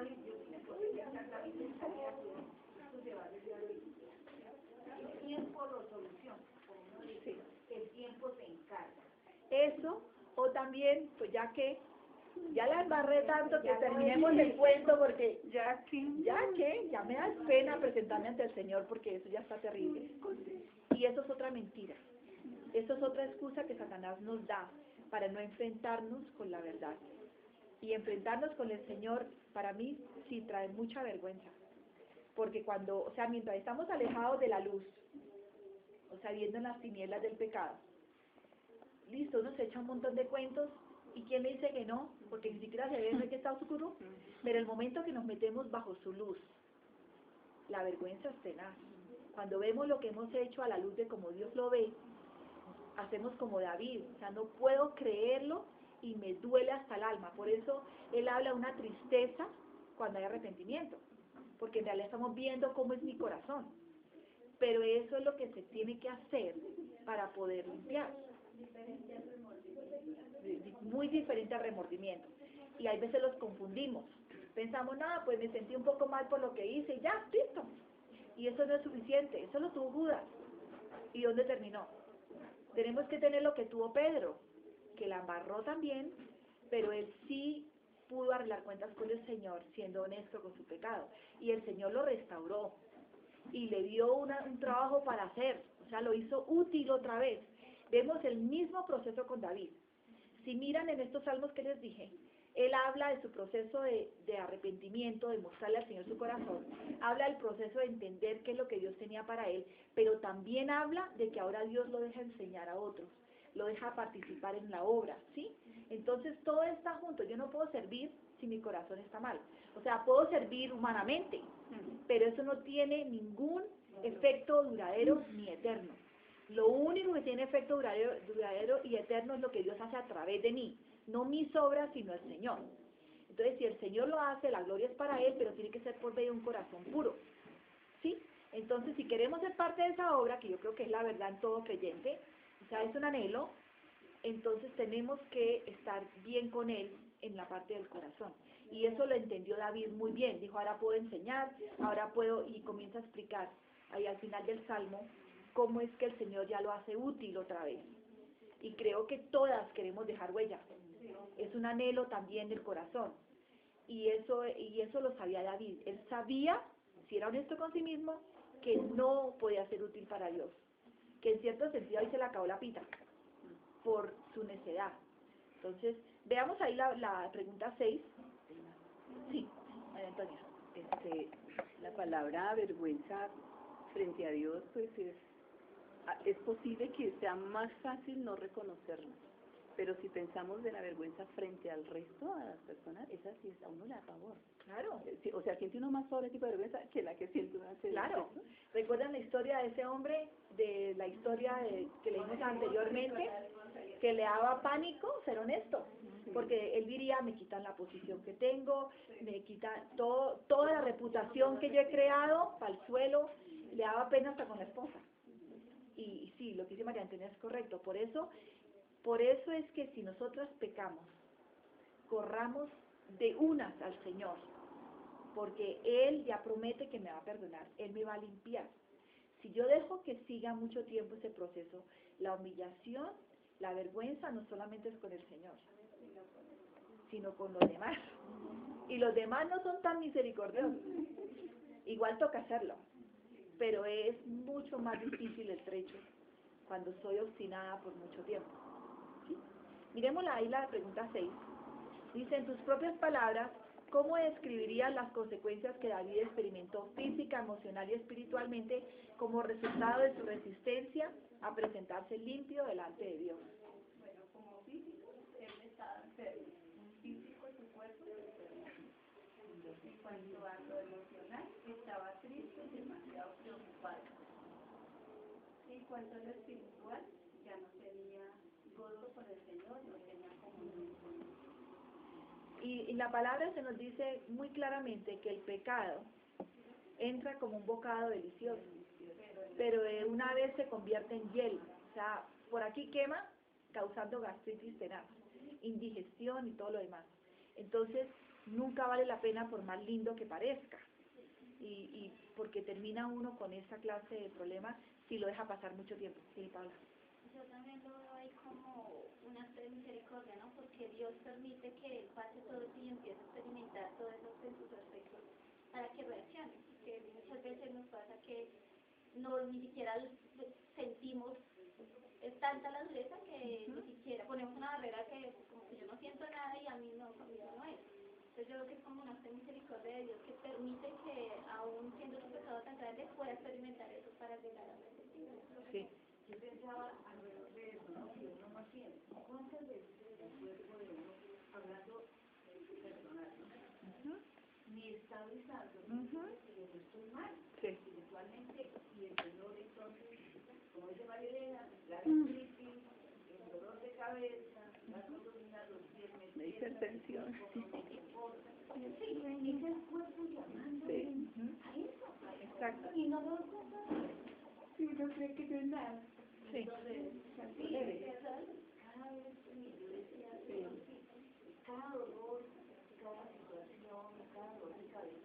el tiempo lo soluciona, sí. El tiempo se encarga. Eso, o también, pues ya que, ya la embarré tanto que ya terminemos el cuento porque, ya que, ya que, ya me da pena presentarme ante el Señor porque eso ya está terrible. Y eso es otra mentira. Eso es otra excusa que Satanás nos da para no enfrentarnos con la verdad. Y enfrentarnos con el Señor, para mí, sí trae mucha vergüenza. Porque cuando, o sea, mientras estamos alejados de la luz, o sea, viendo en las tinieblas del pecado, listo, uno se echa un montón de cuentos, ¿y quién le dice que no? Porque ni siquiera se ve, no es que está oscuro, pero el momento que nos metemos bajo su luz, la vergüenza es tenaz. Cuando vemos lo que hemos hecho a la luz de como Dios lo ve, hacemos como David, o sea, no puedo creerlo y me duele hasta el alma. Por eso él habla de una tristeza cuando hay arrepentimiento, porque en realidad estamos viendo cómo es mi corazón. Pero eso es lo que se tiene que hacer para poder limpiar. Muy diferente al remordimiento. Y hay veces los confundimos. Pensamos, nada, pues me sentí un poco mal por lo que hice y ya, listo. Y eso no es suficiente, eso lo tuvo Judas. ¿Y dónde terminó? Tenemos que tener lo que tuvo Pedro, que la embarró también, pero él sí pudo arreglar cuentas con el Señor, siendo honesto con su pecado. Y el Señor lo restauró y le dio una, un trabajo para hacer, o sea, lo hizo útil otra vez. Vemos el mismo proceso con David. Si miran en estos salmos que les dije, él habla de su proceso de, de arrepentimiento, de mostrarle al Señor su corazón, habla del proceso de entender qué es lo que Dios tenía para él, pero también habla de que ahora Dios lo deja enseñar a otros, lo deja participar en la obra, ¿sí? Entonces todo está junto, yo no puedo servir si mi corazón está mal. O sea, puedo servir humanamente, pero eso no tiene ningún efecto duradero ni eterno. Lo único que tiene efecto duradero, duradero y eterno es lo que Dios hace a través de mí, no mis obras, sino el Señor. Entonces, si el Señor lo hace, la gloria es para Él, pero tiene que ser por medio de un corazón puro, ¿sí? Entonces, si queremos ser parte de esa obra, que yo creo que es la verdad en todo creyente, o sea, es un anhelo, entonces tenemos que estar bien con Él en la parte del corazón. Y eso lo entendió David muy bien. Dijo, ahora puedo enseñar, ahora puedo, y comienza a explicar ahí al final del Salmo cómo es que el Señor ya lo hace útil otra vez. Y creo que todas queremos dejar huella. Es un anhelo también del corazón. Y eso, y eso lo sabía David. Él sabía, si era honesto con sí mismo, que no podía ser útil para Dios. Que en cierto sentido ahí se le acabó la pita por su necedad. Entonces, veamos ahí la, la pregunta seis. Sí, María Antonia. Este, La palabra vergüenza frente a Dios, pues es, es posible que sea más fácil no reconocerlo. Pero si pensamos de la vergüenza frente al resto, a las personas, esa sí es a uno le da favor. Claro. Sí, o sea, siente uno más sobre tipo de vergüenza que la que siente uno ante Claro. ¿no? ¿Recuerdan la historia de ese hombre, de la historia de, que leímos anteriormente, que le daba pánico ser honesto? Porque él diría, me quitan la posición que tengo, me quitan todo, toda la reputación que yo he creado para el suelo, le daba pena hasta con la esposa. Y, y sí, lo que dice María Antonia es correcto. Por eso, por eso es que si nosotras pecamos, corramos de unas al Señor, porque Él ya promete que me va a perdonar, Él me va a limpiar. Si yo dejo que siga mucho tiempo ese proceso, la humillación, la vergüenza no solamente es con el Señor, sino con los demás. Y los demás no son tan misericordiosos. Igual toca hacerlo, pero es mucho más difícil el trecho cuando soy obstinada por mucho tiempo. ¿Sí? Miremosla ahí la pregunta seis. Dice, en tus propias palabras, ¿cómo describirías las consecuencias que David experimentó física, emocional y espiritualmente como resultado de su resistencia a presentarse limpio delante de Dios? Bueno, como físico, él estaba enfermo. Físico, su cuerpo se enfermó. En cuanto a lo emocional, estaba triste y demasiado preocupado. En cuanto a lo espiritual, ya no tenía gozo por el Señor, no tenía comunión con Él. Y, y la palabra se nos dice muy claramente que el pecado entra como un bocado delicioso, pero eh, una vez se convierte en hiel, o sea, por aquí quema, causando gastritis tenaz, indigestión y todo lo demás. Entonces, nunca vale la pena por más lindo que parezca, y, y porque termina uno con esa clase de problemas si lo deja pasar mucho tiempo. Sí, Paula. Yo también lo veo ahí como una acto de misericordia, ¿no? Porque Dios permite que pase todo eso y empiece a experimentar todo eso en sus aspectos para que reaccione. Porque muchas veces nos pasa que no ni siquiera sentimos, es tanta la dureza que uh-huh. ni siquiera ponemos una barrera que como que yo no siento nada y a mí no, conmigo no es. Entonces yo creo que es como una acto de misericordia de Dios que permite que aún siendo su pecado tan grande pueda experimentar eso para llegar a arrepentimiento. Sí. Yo pensaba alrededor de eso, ¿no? Que uno más tiene. ¿Cuántas veces el cuerpo de uno, hablando personal, ¿no? Uh-huh. Ni está avisando, uh-huh. que yo estoy mal, sí. espiritualmente, y el Señor entonces, como dice María Elena, la gastritis, el dolor de cabeza, la columna, los pies, la hipertensión. Sí, es el cuerpo llamando sí. a eso. Exacto. Y no lo hace. Si uno cree que no es nada. Sí. Entonces, sí, cada vez que yo decía, sí. cada dolor, cada situación, cada dolor de cabeza,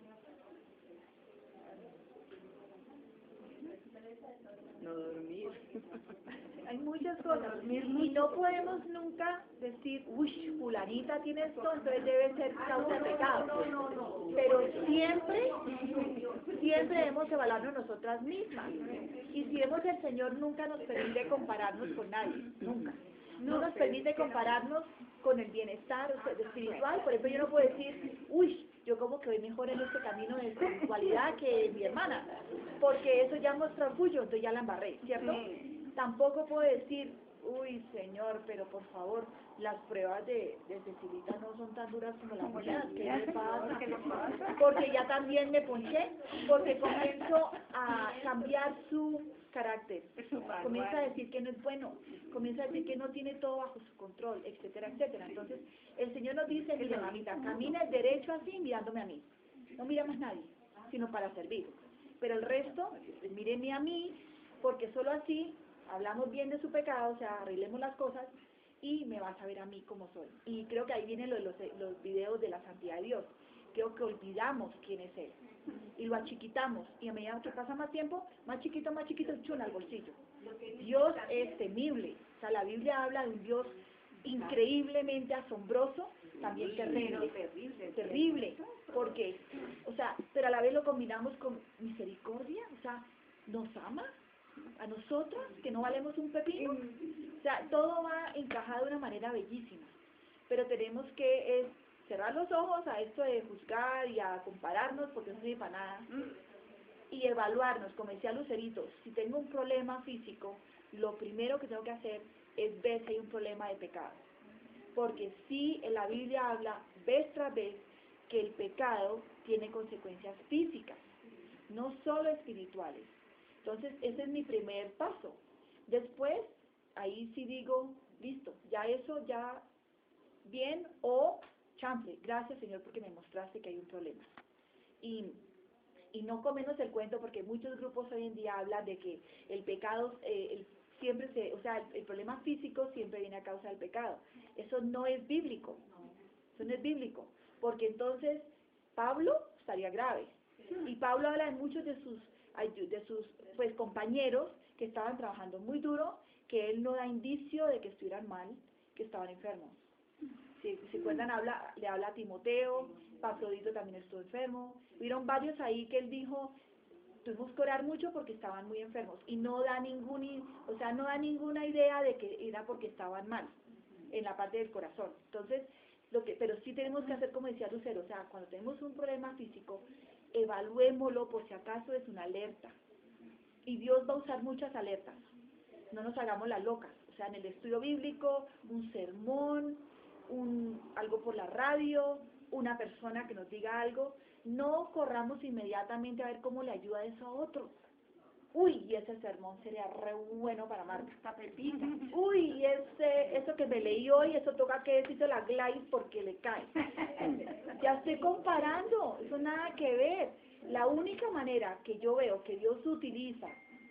no dormir. Hay muchas cosas y no podemos nunca decir, uy, fulanita tiene esto, entonces debe ser causa de pecado. No, no, no. Pero siempre, siempre debemos evaluarnos nosotras mismas. Y si vemos el Señor nunca nos permite compararnos con nadie, nunca. No nos permite compararnos con el bienestar espiritual, por ejemplo yo no puedo decir, uy, yo como que voy mejor en este camino de espiritualidad que mi hermana, porque eso ya muestra orgullo, entonces ya la embarré, ¿cierto? Tampoco puedo decir, uy, Señor, pero por favor, las pruebas de, de Cecilita no son tan duras como las mías, ¿qué me pasa? Porque ya también me ponché, porque comienzo a cambiar su carácter, comienza a decir que no es bueno, comienza a decir que no tiene todo bajo su control, etcétera, etcétera. Entonces, el Señor nos dice, mire, mamita, camina derecho así, mirándome a mí, no mira más nadie, sino para servir. Pero el resto, pues, míreme a mí, porque solo así hablamos bien de su pecado, o sea, arreglemos las cosas y me vas a ver a mí como soy. Y creo que ahí vienen los, los, los videos de la santidad de Dios. Creo que olvidamos quién es Él y lo achiquitamos y a medida que pasa más tiempo, más chiquito, más chiquito, chuna al bolsillo. Dios es temible, o sea, la Biblia habla de un Dios increíblemente asombroso, también terrible, terrible, porque, o sea, pero a la vez lo combinamos con misericordia, o sea, nos ama a nosotros, que no valemos un pepino, o sea, todo va encajado de una manera bellísima, pero tenemos que es cerrar los ojos a esto de juzgar y a compararnos, porque no sirve para nada, y evaluarnos, como decía Lucerito, si tengo un problema físico, lo primero que tengo que hacer es ver si hay un problema de pecado. Porque sí, en la Biblia habla vez tras vez que el pecado tiene consecuencias físicas, no solo espirituales. Entonces, ese es mi primer paso. Después, ahí sí digo, listo, ya eso, ya bien, o chanfle, gracias Señor porque me mostraste que hay un problema. Y, y no comernos el cuento, porque muchos grupos hoy en día hablan de que el pecado, eh, el, siempre se, o sea, el, el problema físico siempre viene a causa del pecado. Eso no es bíblico, eso no es bíblico, porque entonces Pablo estaría grave. Y Pablo habla de muchos de sus, de sus pues, compañeros que estaban trabajando muy duro, que él no da indicio de que estuvieran mal, que estaban enfermos. Si se acuerdan, habla, le habla a Timoteo, Pafrodito también estuvo enfermo. Hubieron varios ahí que él dijo, tuvimos que orar mucho porque estaban muy enfermos. Y no da ningún, o sea, no da ninguna idea de que era porque estaban mal, en la parte del corazón. Entonces, lo que, pero sí tenemos que hacer como decía Lucero, o sea, cuando tenemos un problema físico, evaluémoslo por si acaso es una alerta. Y Dios va a usar muchas alertas. No nos hagamos las locas. O sea, en el estudio bíblico, un sermón, un, algo por la radio, una persona que nos diga algo. No corramos inmediatamente a ver cómo le ayuda eso a otro. Uy, y ese sermón sería re bueno para Marta. Esta pepita. Uy, y ese, eso que me leí hoy, eso toca que decirse la Gladys porque le cae. Ya estoy comparando, eso nada que ver. La única manera que yo veo que Dios utiliza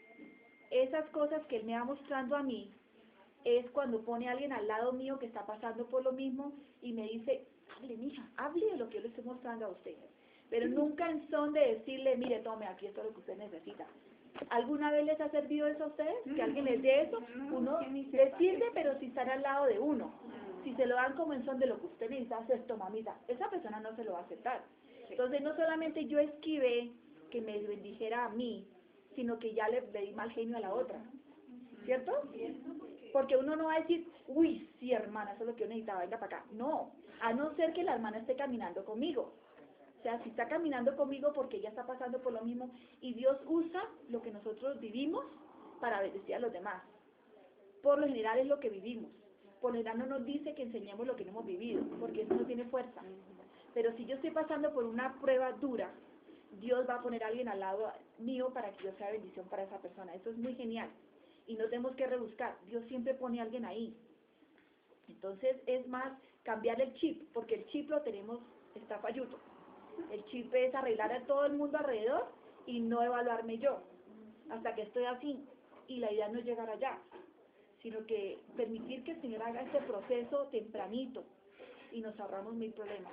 esas cosas que Él me va mostrando a mí es cuando pone a alguien al lado mío que está pasando por lo mismo y me dice, hable, mija, hable de lo que yo le estoy mostrando a usted. Pero nunca en son de decirle, mire, tome, aquí esto es lo que usted necesita. ¿Alguna vez les ha servido eso a ustedes? ¿Que alguien les dé eso? Uno les sirve, pero si están al lado de uno. Si se lo dan como en son de lo que usted necesita, hacer esto, mamita, esa persona no se lo va a aceptar. Entonces, no solamente yo esquivé que me bendijera a mí, sino que ya le, le di mal genio a la otra. ¿Cierto? Porque uno no va a decir, uy, sí, hermana, eso es lo que yo necesitaba, venga para acá. No, a no ser que la hermana esté caminando conmigo. O sea, si está caminando conmigo porque ella está pasando por lo mismo, y Dios usa lo que nosotros vivimos para bendecir a los demás. Por lo general es lo que vivimos. Por lo general no nos dice que enseñemos lo que no hemos vivido, porque eso no tiene fuerza. Pero si yo estoy pasando por una prueba dura, Dios va a poner a alguien al lado mío para que yo sea bendición para esa persona. Eso es muy genial. Y no tenemos que rebuscar. Dios siempre pone a alguien ahí. Entonces es más cambiar el chip, porque el chip lo tenemos, está falluto. El chip es arreglar a todo el mundo alrededor y no evaluarme yo, hasta que estoy así. Y la idea no es llegar allá, sino que permitir que el Señor haga este proceso tempranito y nos ahorramos mil problemas.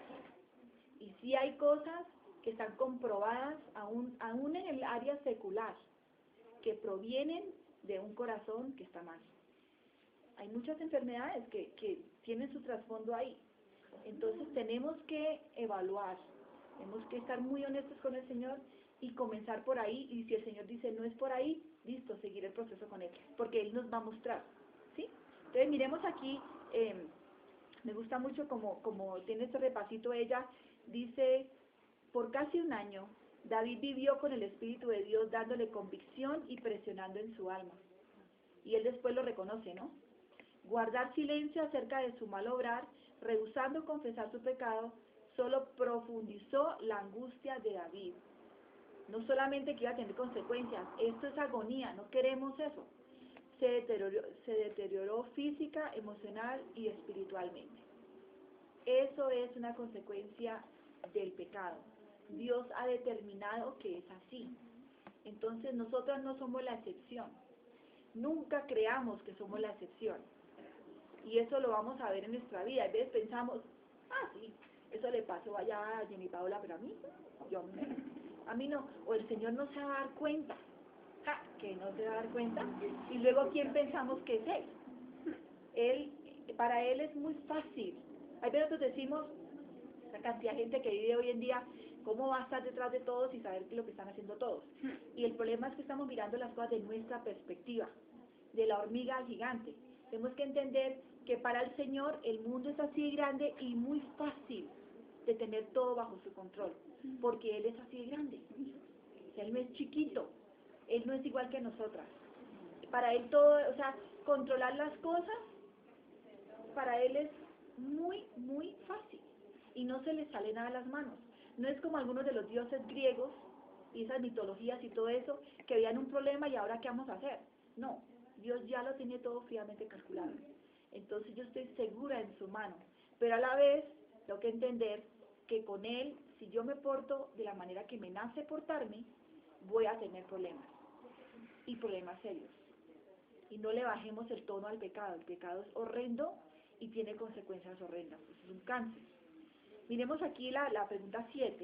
Y sí hay cosas que están comprobadas aún, aún en el área secular, que provienen de un corazón que está mal. Hay muchas enfermedades que, que tienen su trasfondo ahí. Entonces tenemos que evaluar, tenemos que estar muy honestos con el Señor y comenzar por ahí, y si el Señor dice no es por ahí, listo, seguir el proceso con Él, porque Él nos va a mostrar, ¿sí? Entonces miremos aquí, eh, me gusta mucho como, como tiene este repasito ella, dice, por casi un año, David vivió con el Espíritu de Dios dándole convicción y presionando en su alma. Y él después lo reconoce, ¿no? Guardar silencio acerca de su mal obrar, rehusando confesar su pecado, solo profundizó la angustia de David. No solamente que iba a tener consecuencias, esto es agonía, no queremos eso. Se deterioró, se deterioró física, emocional y espiritualmente. Eso es una consecuencia del pecado. Dios ha determinado que es así. Entonces nosotros no somos la excepción. Nunca creamos que somos la excepción. Y eso lo vamos a ver en nuestra vida. A veces pensamos, ah, sí, eso le pasó allá a Jenny Paola, pero a mí, yo, a mí no. O el Señor no se va a dar cuenta. Ja, que no se va a dar cuenta. Y luego, ¿quién pensamos que es Él? Él, para Él es muy fácil. Hay veces nosotros decimos, la cantidad de gente que vive hoy en día, ¿cómo va a estar detrás de todos y saber qué es lo que están haciendo todos? Y el problema es que estamos mirando las cosas de nuestra perspectiva, de la hormiga al gigante. Tenemos que entender que para el Señor el mundo es así de grande y muy fácil de tener todo bajo su control, porque Él es así de grande. Él no es chiquito, Él no es igual que nosotras. Para Él todo, o sea, controlar las cosas, para Él es muy, muy fácil y no se le sale nada a las manos. No es como algunos de los dioses griegos y esas mitologías y todo eso, que veían un problema y ahora ¿qué vamos a hacer? No, Dios ya lo tiene todo fríamente calculado. Entonces yo estoy segura en su mano, pero a la vez tengo que entender que con Él, si yo me porto de la manera que me nace portarme, voy a tener problemas, y problemas serios. Y no le bajemos el tono al pecado. El pecado es horrendo y tiene consecuencias horrendas, es un cáncer. Miremos aquí la, la pregunta siete.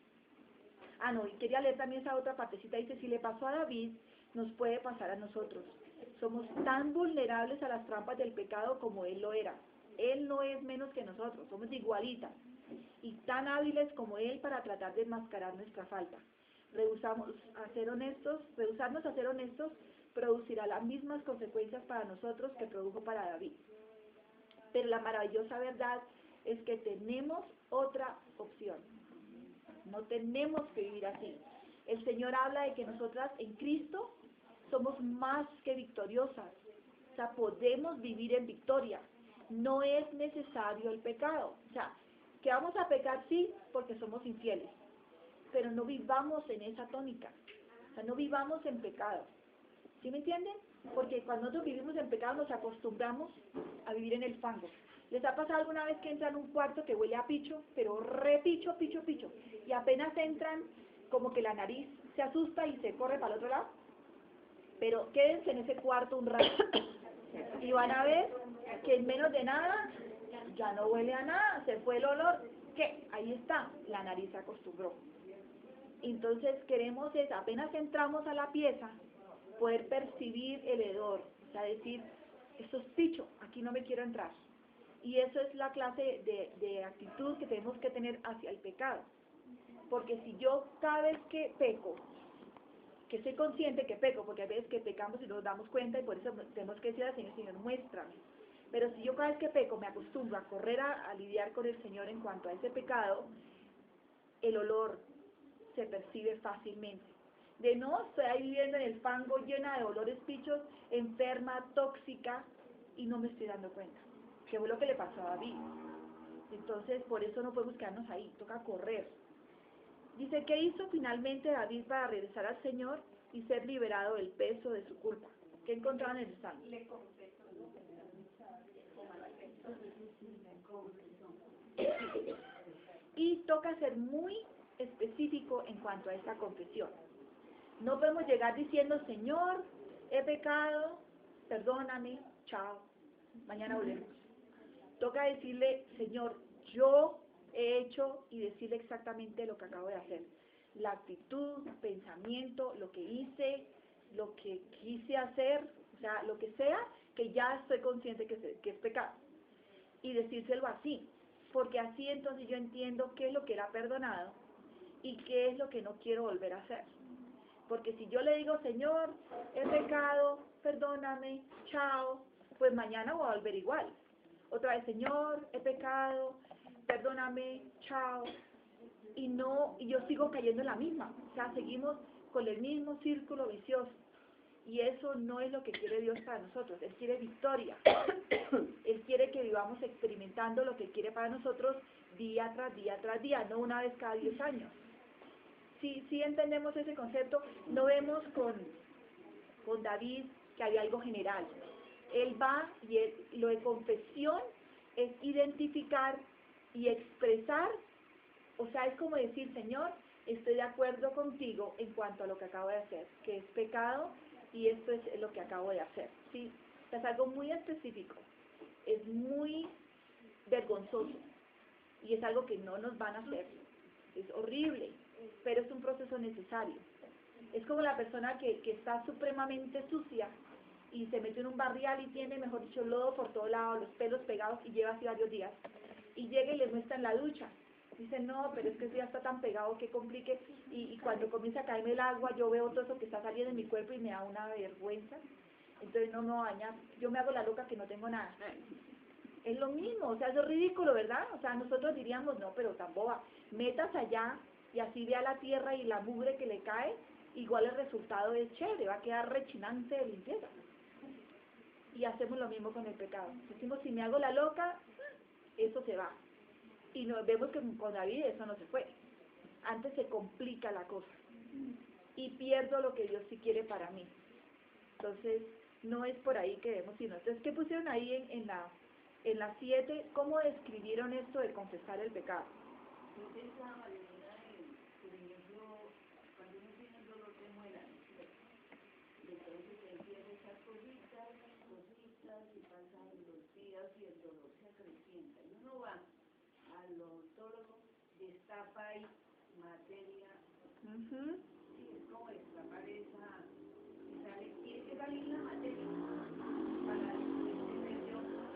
Ah, no, y quería leer también esa otra partecita. Dice, si le pasó a David, nos puede pasar a nosotros. Somos tan vulnerables a las trampas del pecado como él lo era. Él no es menos que nosotros, somos igualitas. Y tan hábiles como él para tratar de enmascarar nuestra falta. Rehusamos a ser honestos, rehusarnos a ser honestos producirá las mismas consecuencias para nosotros que produjo para David. Pero la maravillosa verdad es que tenemos otra opción. No tenemos que vivir así. El Señor habla de que nosotras en Cristo somos más que victoriosas. O sea, podemos vivir en victoria. No es necesario el pecado. O sea, que vamos a pecar sí, porque somos infieles. Pero no vivamos en esa tónica. O sea, no vivamos en pecado. ¿Sí me entienden? Porque cuando nosotros vivimos en pecado nos acostumbramos a vivir en el fango. ¿Les ha pasado alguna vez que entran a un cuarto que huele a picho, pero re picho, picho, picho? Y apenas entran, como que la nariz se asusta y se corre para el otro lado. Pero quédense en ese cuarto un rato y van a ver que en menos de nada ya no huele a nada, se fue el olor. ¿Qué? Ahí está, la nariz se acostumbró. Entonces queremos es, apenas entramos a la pieza, poder percibir el hedor, o sea, decir, esto es picho, aquí no me quiero entrar. Y eso es la clase de, de actitud que tenemos que tener hacia el pecado. Porque si yo cada vez que peco, que soy consciente que peco, porque a veces que pecamos y nos damos cuenta y por eso tenemos que decir al Señor, Señor, muéstrame. Pero si yo cada vez que peco me acostumbro a correr a, a lidiar con el Señor en cuanto a ese pecado, el olor se percibe fácilmente. De no, estoy ahí viviendo en el fango llena de olores pichos, enferma, tóxica, y no me estoy dando cuenta. Que fue lo que le pasó a David. Entonces, por eso no podemos quedarnos ahí, toca correr. Dice, ¿qué hizo finalmente David para regresar al Señor y ser liberado del peso de su culpa? ¿Qué encontraban en el Salmo? Le confesó lo que Y toca ser muy específico en cuanto a esta confesión. No podemos llegar diciendo, Señor, he pecado, perdóname, chao, mañana volvemos. Toca decirle, Señor, yo he hecho, y decirle exactamente lo que acabo de hacer. La actitud, pensamiento, lo que hice, lo que quise hacer, o sea, lo que sea, que ya estoy consciente que, se, que es pecado. Y decírselo así, porque así entonces yo entiendo qué es lo que era perdonado y qué es lo que no quiero volver a hacer. Porque si yo le digo, Señor, he pecado, perdóname, chao, pues mañana voy a volver igual. Otra vez, Señor, he pecado, perdóname, chao. Y no, y yo sigo cayendo en la misma. O sea, seguimos con el mismo círculo vicioso. Y eso no es lo que quiere Dios para nosotros. Él quiere victoria. Él quiere que vivamos experimentando lo que quiere para nosotros día tras día tras día, no una vez cada diez años. Si, si entendemos ese concepto, no vemos con, con David que había algo general. Él va y él, lo de confesión es identificar y expresar, o sea, es como decir, Señor, estoy de acuerdo contigo en cuanto a lo que acabo de hacer, que es pecado y esto es lo que acabo de hacer. ¿Sí? O sea, es algo muy específico, es muy vergonzoso y es algo que no nos van a hacer, es horrible, pero es un proceso necesario. Es como la persona que, que está supremamente sucia y se mete en un barrial y tiene, mejor dicho, lodo por todo lado, los pelos pegados y lleva así varios días. Y llega y les muestra en la ducha. Dice, no, pero es que ya está tan pegado que complique. Y, y cuando comienza a caerme el agua, yo veo todo eso que está saliendo de mi cuerpo y me da una vergüenza. Entonces no me baña. Yo me hago la loca que no tengo nada. Es lo mismo, o sea, eso es ridículo, ¿verdad? O sea, nosotros diríamos, no, pero tan boba, metas allá y así vea la tierra y la mugre que le cae, igual el resultado es chévere, va a quedar rechinante de limpieza. Y hacemos lo mismo con el pecado. Decimos, si me hago la loca, eso se va. Y nos vemos que con David eso no se fue. Antes se complica la cosa. Y pierdo lo que Dios sí quiere para mí. Entonces, no es por ahí que debemos irnos. Entonces, ¿qué pusieron ahí en, en la en las siete? ¿Cómo describieron esto de confesar el pecado? Yo pensaba, Lorena, en, por ejemplo, cuando uno tiene un dolor de muela, y entonces empieza a echar cositas, cositas, y pasan los días y el dolor se acrecienta. Y uno va al odontólogo, destapa ahí materia, Uh-huh. sí, es como destapar esa, y sale, tiene que salir la materia para después tener yo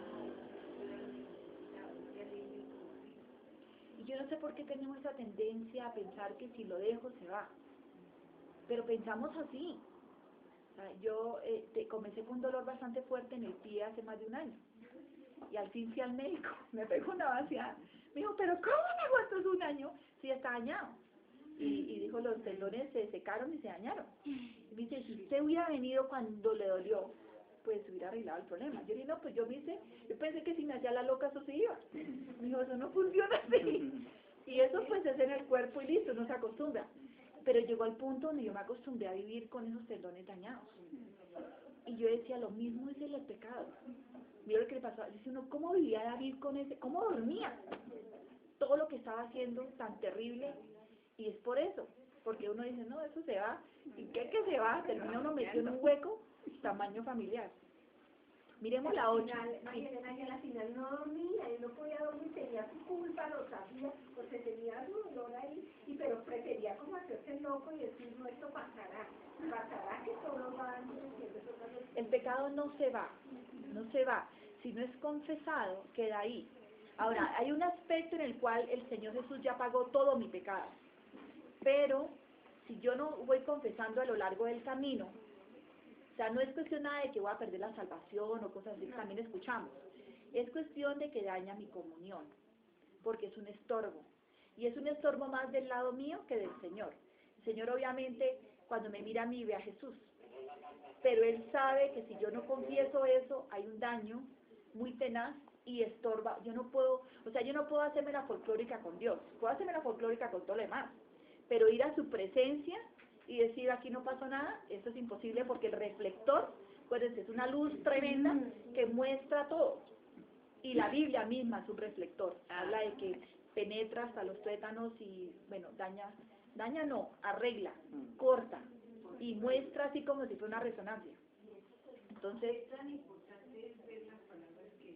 un alivio como así. Y yo no sé por qué tenemos esa tendencia a pensar que si lo dejo se va. Pero pensamos así. O sea, yo eh, te, comencé con un dolor bastante fuerte en el pie hace más de un año. Y al fin fui al médico, me pegó una vaciada. Me dijo, pero ¿cómo me aguantas un año si está dañado? Y, y dijo, los tendones se secaron y se dañaron. Y me dice, si usted hubiera venido cuando le dolió, pues hubiera arreglado el problema. Yo dije, no, pues yo me hice, yo pensé que si me hacía la loca eso se iba. Me dijo, eso no funciona así. Y eso pues es en el cuerpo y listo, uno se acostumbra. Pero llegó al punto donde yo me acostumbré a vivir con esos tendones dañados. Y yo decía, lo mismo es el pecado. Mira lo que le pasó. Dice uno, ¿cómo vivía David con ese? ¿Cómo dormía? Todo lo que estaba haciendo tan terrible. Y es por eso. Porque uno dice, no, eso se va. ¿Y qué que se va? Termina uno metido en un hueco tamaño familiar. Miremos la ocho. María Elena, que a la final no dormía, él no podía dormir, tenía su culpa, lo sabía, porque tenía su dolor ahí, y pero prefería como hacerse loco y decir, no, esto pasará, pasará que todo va a El pecado no se va, no se va. Si no es confesado, queda ahí. Ahora, hay un aspecto en el cual el Señor Jesús ya pagó todo mi pecado. Pero, si yo no voy confesando a lo largo del camino, o sea, no es cuestión nada de que voy a perder la salvación o cosas así que también escuchamos. Es cuestión de que daña mi comunión, porque es un estorbo. Y es un estorbo más del lado mío que del Señor. El Señor obviamente cuando me mira a mí ve a Jesús. Pero Él sabe que si yo no confieso eso, hay un daño muy tenaz y estorba. Yo no puedo, o sea, yo no puedo hacerme la folclórica con Dios. Puedo hacerme la folclórica con todo lo demás. Pero ir a su presencia y decir aquí no pasó nada, eso es imposible porque el reflector, pues es una luz tremenda que muestra todo. Y la Biblia misma es un reflector, habla de que penetra hasta los tuétanos y, bueno, daña, daña no, arregla, corta y muestra así como si fuera una resonancia. Entonces, Es tan importante es ver las palabras que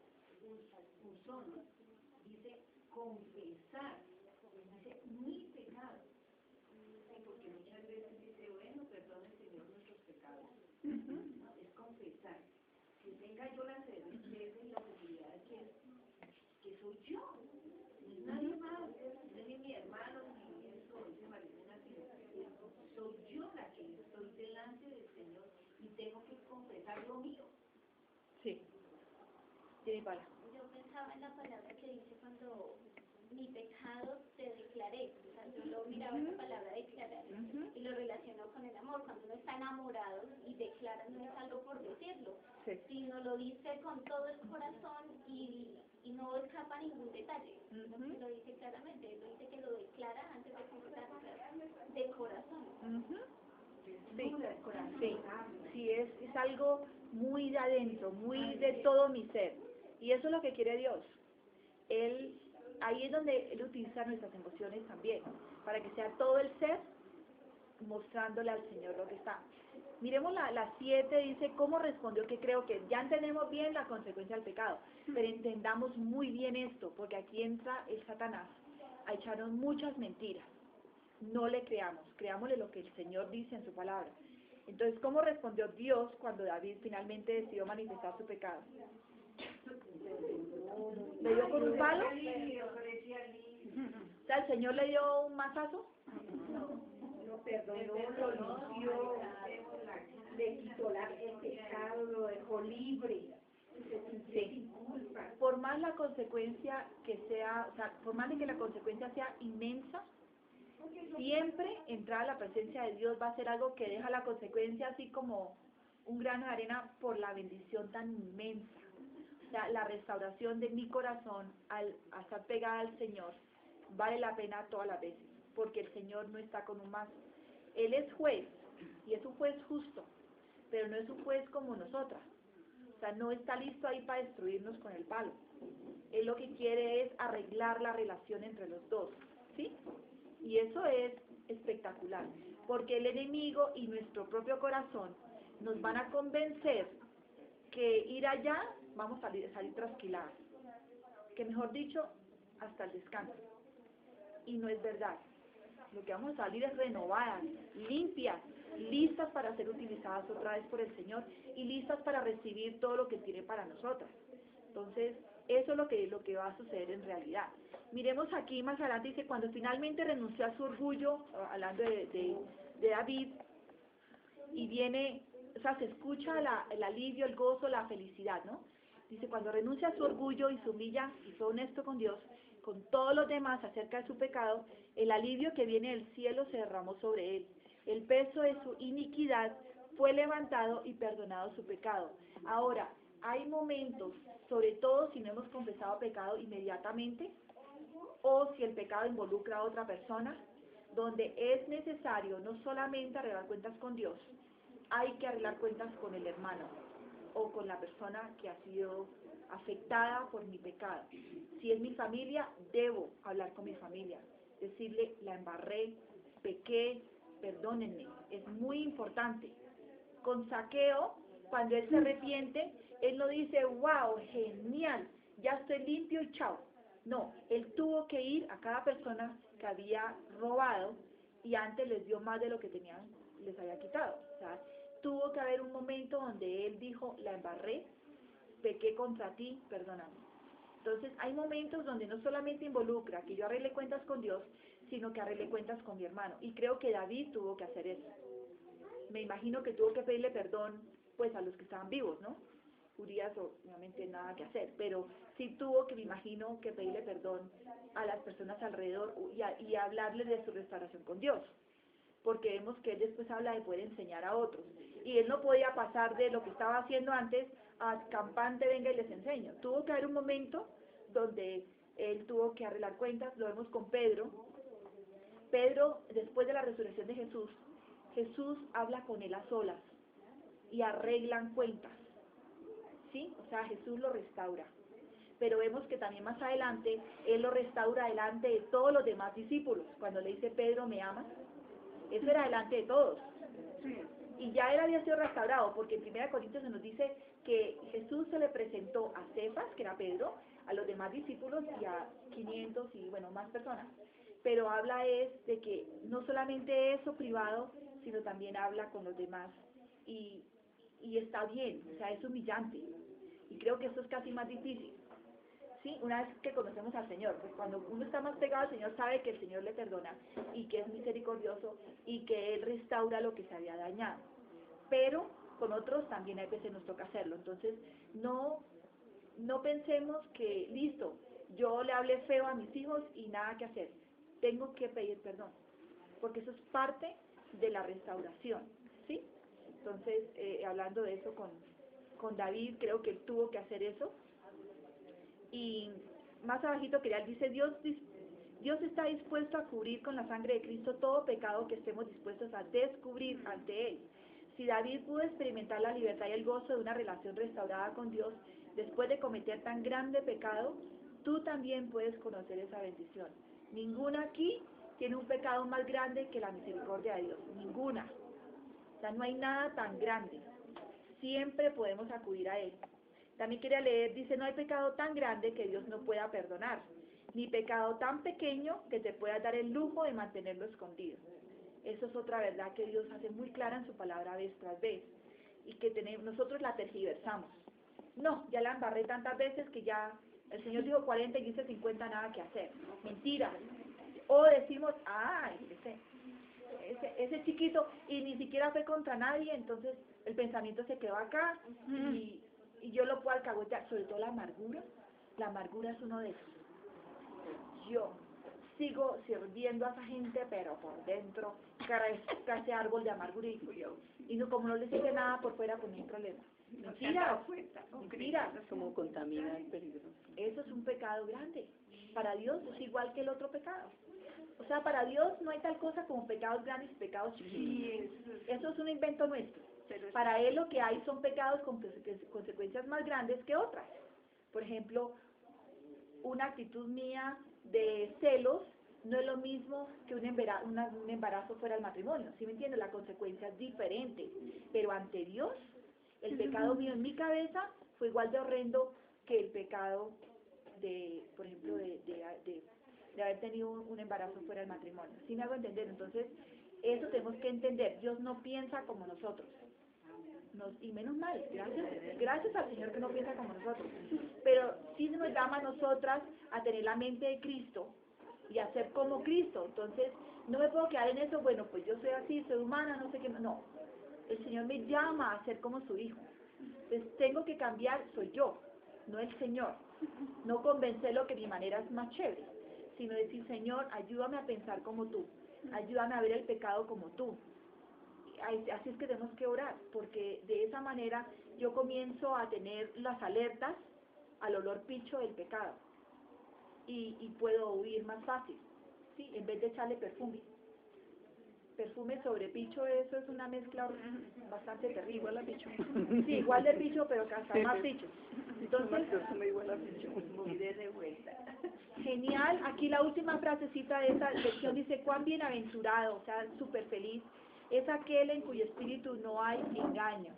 usó, ¿no? Dice confesar, dice mi pecado. Porque muchas veces dice, bueno, perdone Señor nuestros pecados. No, es confesar. Que tenga yo la certeza y la seguridad de que, que soy yo. No es nadie más, no es ni mi hermano, ni eso, dice Marilena, sino soy yo la que estoy delante del Señor y tengo que confesar lo mío. sí, tiene para. Yo pensaba en la palabra que dice cuando mi pecado te declaré. O sea, yo lo miraba esa palabra declarar Uh-huh. y lo relaciono con el amor. Cuando uno está enamorado y declara, no es algo por decirlo, Sí. sino lo dice con todo el corazón y, y no escapa ningún detalle. Uh-huh. Lo dice claramente, lo dice que lo declara antes de confesar, o sea, de corazón. Uh-huh. Sí, sí, sí, es, es algo muy de adentro, muy de todo mi ser. Y eso es lo que quiere Dios. Él, ahí es donde Él utiliza nuestras emociones también, para que sea todo el ser mostrándole al Señor lo que está. Miremos la, la siete, dice, ¿cómo respondió? Que creo que ya entendemos bien la consecuencia del pecado, pero entendamos muy bien esto, porque aquí entra el Satanás a echarnos muchas mentiras. No le creamos, creámosle lo que el Señor dice en su palabra. Entonces, ¿cómo respondió Dios cuando David finalmente decidió manifestar su pecado? ¿Le dio con un palo? O sea, ¿el Señor le dio un mazazo? lo perdonó, lo limpió, le quitó la, el pecado, lo dejó libre. Sí. Por más la consecuencia que sea, o sea, por más de que la consecuencia sea inmensa, siempre entrar a la presencia de Dios va a ser algo que deja la consecuencia así como un grano de arena por la bendición tan inmensa. O sea, la restauración de mi corazón al a estar pegada al Señor vale la pena todas las veces, porque el Señor no está con un más. Él es juez, y es un juez justo, pero no es un juez como nosotras. O sea, no está listo ahí para destruirnos con el palo. Él lo que quiere es arreglar la relación entre los dos, ¿sí? Y eso es espectacular, porque el enemigo y nuestro propio corazón nos van a convencer que ir allá vamos a salir, salir trasquiladas, que mejor dicho, hasta el descanso. Y no es verdad. Lo que vamos a salir es renovadas, limpias, listas para ser utilizadas otra vez por el Señor y listas para recibir todo lo que tiene para nosotras. Entonces, eso es lo que, lo que va a suceder en realidad. Miremos aquí más adelante, dice, cuando finalmente renunció a su orgullo, hablando de, de, de David, y viene, o sea, se escucha la, el alivio, el gozo, la felicidad, ¿no? Dice, cuando renuncia a su orgullo y se humilla y fue honesto con Dios, con todos los demás acerca de su pecado, el alivio que viene del cielo se derramó sobre él. El peso de su iniquidad fue levantado y perdonado su pecado. Ahora, hay momentos, sobre todo si no hemos confesado pecado inmediatamente, o si el pecado involucra a otra persona, donde es necesario no solamente arreglar cuentas con Dios, hay que arreglar cuentas con el hermano o con la persona que ha sido afectada por mi pecado. Si es mi familia, debo hablar con mi familia, decirle, la embarré, pequé, perdónenme. Es muy importante. Con Zaqueo, cuando él se arrepiente, él no dice, wow, genial, ya estoy limpio y chao. No, él tuvo que ir a cada persona que había robado y antes les dio más de lo que tenían, les había quitado. O sea, tuvo que haber un momento donde él dijo, la embarré, pequé contra ti, perdóname. Entonces, hay momentos donde no solamente involucra que yo arregle cuentas con Dios, sino que arregle cuentas con mi hermano. Y creo que David tuvo que hacer eso. Me imagino que tuvo que pedirle perdón, pues, a los que estaban vivos, ¿no? Urias, obviamente, nada que hacer, pero sí tuvo que, me imagino, que pedirle perdón a las personas alrededor y, a, y hablarles de su restauración con Dios. Porque vemos que él después habla de poder enseñar a otros. Y él no podía pasar de lo que estaba haciendo antes a campante, venga y les enseño. Tuvo que haber un momento donde él tuvo que arreglar cuentas, lo vemos con Pedro. Pedro, después de la resurrección de Jesús, Jesús habla con él a solas y arreglan cuentas, ¿sí? O sea, Jesús lo restaura. Pero vemos que también más adelante, él lo restaura delante de todos los demás discípulos. Cuando le dice, Pedro, ¿me amas? Eso era delante de todos. Y ya él había sido restaurado, porque en primera Corintios se nos dice que Jesús se le presentó a Cefas, que era Pedro, a los demás discípulos y a quinientos y, bueno, más personas. Pero habla es de que no solamente eso privado, sino también habla con los demás. Y, y está bien, o sea, es humillante. Y creo que eso es casi más difícil. ¿Sí? Una vez que conocemos al Señor, pues cuando uno está más pegado al Señor sabe que el Señor le perdona y que es misericordioso y que Él restaura lo que se había dañado. Pero con otros también a veces nos toca hacerlo. Entonces, no, no pensemos que, listo, yo le hablé feo a mis hijos y nada que hacer. Tengo que pedir perdón, porque eso es parte de la restauración, ¿sí? Entonces, eh, hablando de eso con, con David, creo que él tuvo que hacer eso. Y más abajito que dice, Dios, Dios está dispuesto a cubrir con la sangre de Cristo todo pecado que estemos dispuestos a descubrir ante Él. Si David pudo experimentar la libertad y el gozo de una relación restaurada con Dios después de cometer tan grande pecado, tú también puedes conocer esa bendición. Ninguna aquí tiene un pecado más grande que la misericordia de Dios. Ninguna. O sea, no hay nada tan grande. Siempre podemos acudir a Él. También quería leer, dice, no hay pecado tan grande que Dios no pueda perdonar, ni pecado tan pequeño que te pueda dar el lujo de mantenerlo escondido. Eso es otra verdad que Dios hace muy clara en su palabra vez tras vez, y que tenemos, nosotros la tergiversamos. No, ya la embarré tantas veces que ya el Señor dijo cuarenta y dice cincuenta, nada que hacer. Mentira. O decimos, ay, ese, ese, ese chiquito, y ni siquiera fue contra nadie, entonces el pensamiento se quedó acá, y... y yo lo puedo alcahuetear alcahuetear, sobre todo la amargura. La amargura es uno de esos. Yo sigo sirviendo a esa gente, pero por dentro crezca ese árbol de amargura y, y no, como no les dice nada por fuera, pues no hay problema. Mentira, mentira. Como contamina el peligro. Eso es un pecado grande. Para Dios es igual que el otro pecado. O sea, para Dios no hay tal cosa como pecados grandes y pecados chiquitos. Eso es un invento nuestro. Para Él lo que hay son pecados con consecuencias más grandes que otras. Por ejemplo, una actitud mía de celos no es lo mismo que un embarazo, una, un embarazo fuera del matrimonio. ¿Sí me entiendes? La consecuencia es diferente. Pero ante Dios, el pecado mío en mi cabeza fue igual de horrendo que el pecado de, por ejemplo, de, de, de, de haber tenido un, un embarazo fuera del matrimonio. ¿Sí me hago entender? Entonces, eso tenemos que entender. Dios no piensa como nosotros. Nos, y menos mal, gracias, gracias al Señor que no piensa como nosotros. Pero sí nos llama a nosotras a tener la mente de Cristo y a ser como Cristo. Entonces, no me puedo quedar en eso, bueno, pues yo soy así, soy humana, no sé qué. No, el Señor me llama a ser como su hijo. Entonces, tengo que cambiar, soy yo, no el Señor. No convencerlo que mi manera es más chévere, sino decir, Señor, ayúdame a pensar como tú, ayúdame a ver el pecado como tú. Así es que tenemos que orar, porque de esa manera yo comienzo a tener las alertas al olor picho del pecado y, y puedo huir más fácil, ¿sí? En vez de echarle perfume. Perfume sobre picho, eso es una mezcla bastante terrible. Igual a picho. Sí, igual de picho, pero hasta más picho. Entonces, perfume igual a picho. Muy de revuelta. Genial, aquí la última frasecita de esta lección dice, cuán bienaventurado, o sea, súper feliz, es aquel en cuyo espíritu no hay engaño.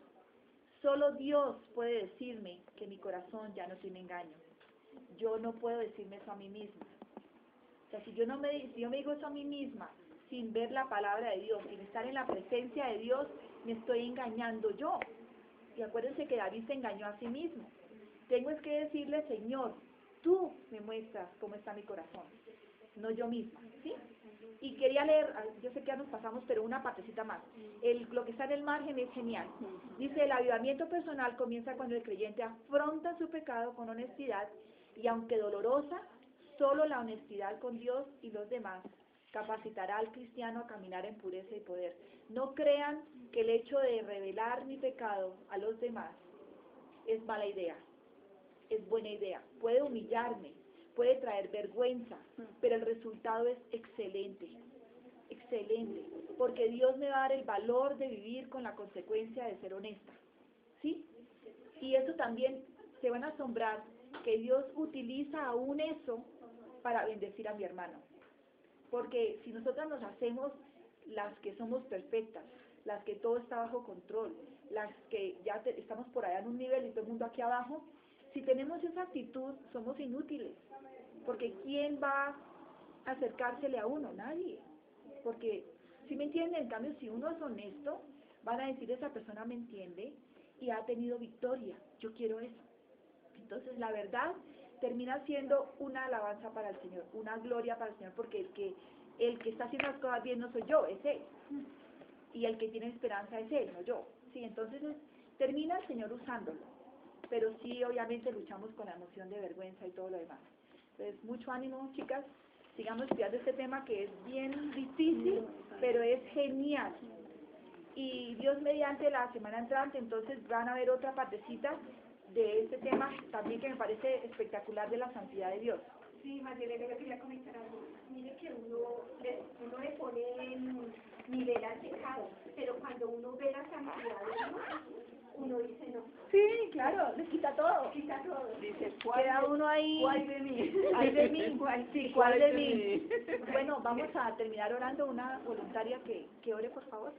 Solo Dios puede decirme que mi corazón ya no tiene engaño. Yo no puedo decirme eso a mí misma. O sea, si yo, no me, si yo me digo eso a mí misma, sin ver la palabra de Dios, sin estar en la presencia de Dios, me estoy engañando yo. Y acuérdense que David se engañó a sí mismo. Tengo es que decirle, Señor, tú me muestras cómo está mi corazón, no yo misma, ¿sí? Y quería leer, yo sé que ya nos pasamos, pero una partecita más. El, lo que está en el margen es genial. Dice, el avivamiento personal comienza cuando el creyente afronta su pecado con honestidad y aunque dolorosa, solo la honestidad con Dios y los demás capacitará al cristiano a caminar en pureza y poder. No crean que el hecho de revelar mi pecado a los demás es mala idea, es buena idea. Puede humillarme, puede traer vergüenza, pero el resultado es excelente, excelente, porque Dios me va a dar el valor de vivir con la consecuencia de ser honesta, ¿sí? Y eso también, se van a asombrar, que Dios utiliza aún eso para bendecir a mi hermano, porque si nosotras nos hacemos las que somos perfectas, las que todo está bajo control, las que ya te, estamos por allá en un nivel y todo el mundo aquí abajo, si tenemos esa actitud, somos inútiles, porque ¿quién va a acercársele a uno? Nadie. Porque, si me entienden, en cambio, si uno es honesto, van a decir, esa persona me entiende y ha tenido victoria, yo quiero eso. Entonces, la verdad termina siendo una alabanza para el Señor, una gloria para el Señor, porque el que, el que está haciendo las cosas bien no soy yo, es Él. Y el que tiene esperanza es Él, no yo. Sí, entonces es, termina el Señor usándolo. Pero sí, obviamente, luchamos con la emoción de vergüenza y todo lo demás. Entonces, mucho ánimo, chicas. Sigamos estudiando este tema que es bien difícil, pero es genial. Y Dios mediante la semana entrante, entonces van a ver otra partecita de este tema también que me parece espectacular, de la santidad de Dios. Sí, Magdalena, yo quería comentar algo. Mire que uno le, uno le pone en nivel al pecado, pero cuando uno ve la santidad de Dios, uno dice no. Sí, claro, les quita todo. Quita todo. Dice, ¿cuál Queda de, uno ahí. ¿cuál de mí? ¿Cuál de mí? ¿Cuál, Sí, ¿cuál de mí? mí? Bueno, vamos a terminar orando. Una voluntaria que, que ore, por favor.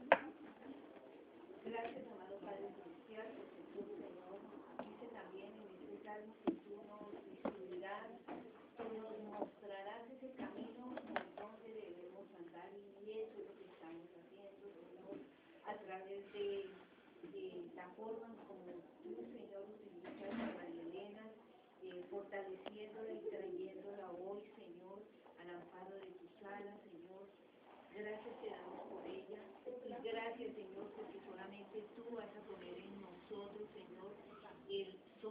Gracias, amado Padre Celestial, porque tú, Señor, dice también en este salmo que tú nos instruirás, que nos mostrarás ese camino por donde debemos andar, y eso es lo que estamos haciendo, Señor, a través de, de la forma como tú, Señor, utilizas a María Elena, eh, fortaleciéndola y trayéndola hoy, Señor, al amparo de tus alas, Señor. Gracias te damos por ella, y gracias, Señor, porque solamente tú vas a poner en nosotros, Señor, el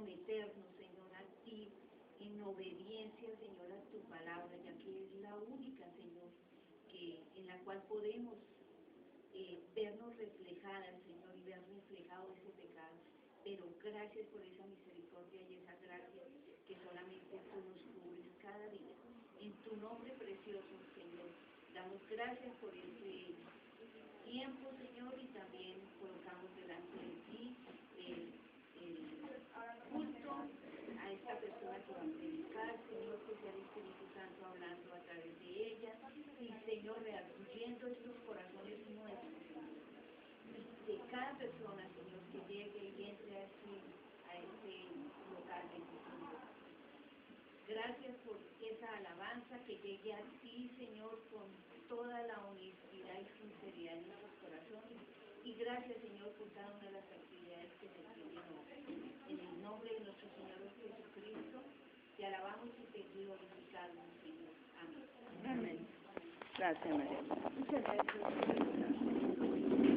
obediencia, Señor, a tu palabra, ya que es la única, Señor, que, en la cual podemos eh, vernos reflejadas, Señor, y ver reflejado ese pecado. Pero gracias por esa misericordia y esa gracia que solamente tú nos cubres cada día. En tu nombre precioso, Señor, damos gracias por este tiempo, Señor, y también colocamos delante de ti el, el culto a esta persona que va a predicar, Señor, que sea el Espíritu Santo hablando a través de ella, y Señor, rearguyendo estos corazones nuestros, de cada persona, Señor, que llegue y entre a este, a este local de Señor. Gracias por esa alabanza que llegue a ti, Señor, con toda la honestidad y sinceridad en nuestros corazones. Y gracias, Señor, por cada una de las actividades que se tienen hoy. En el nombre de nuestro Señor Jesucristo, te alabamos y te glorificamos, Señor. Amén. Amén. Gracias, María. Muchas gracias.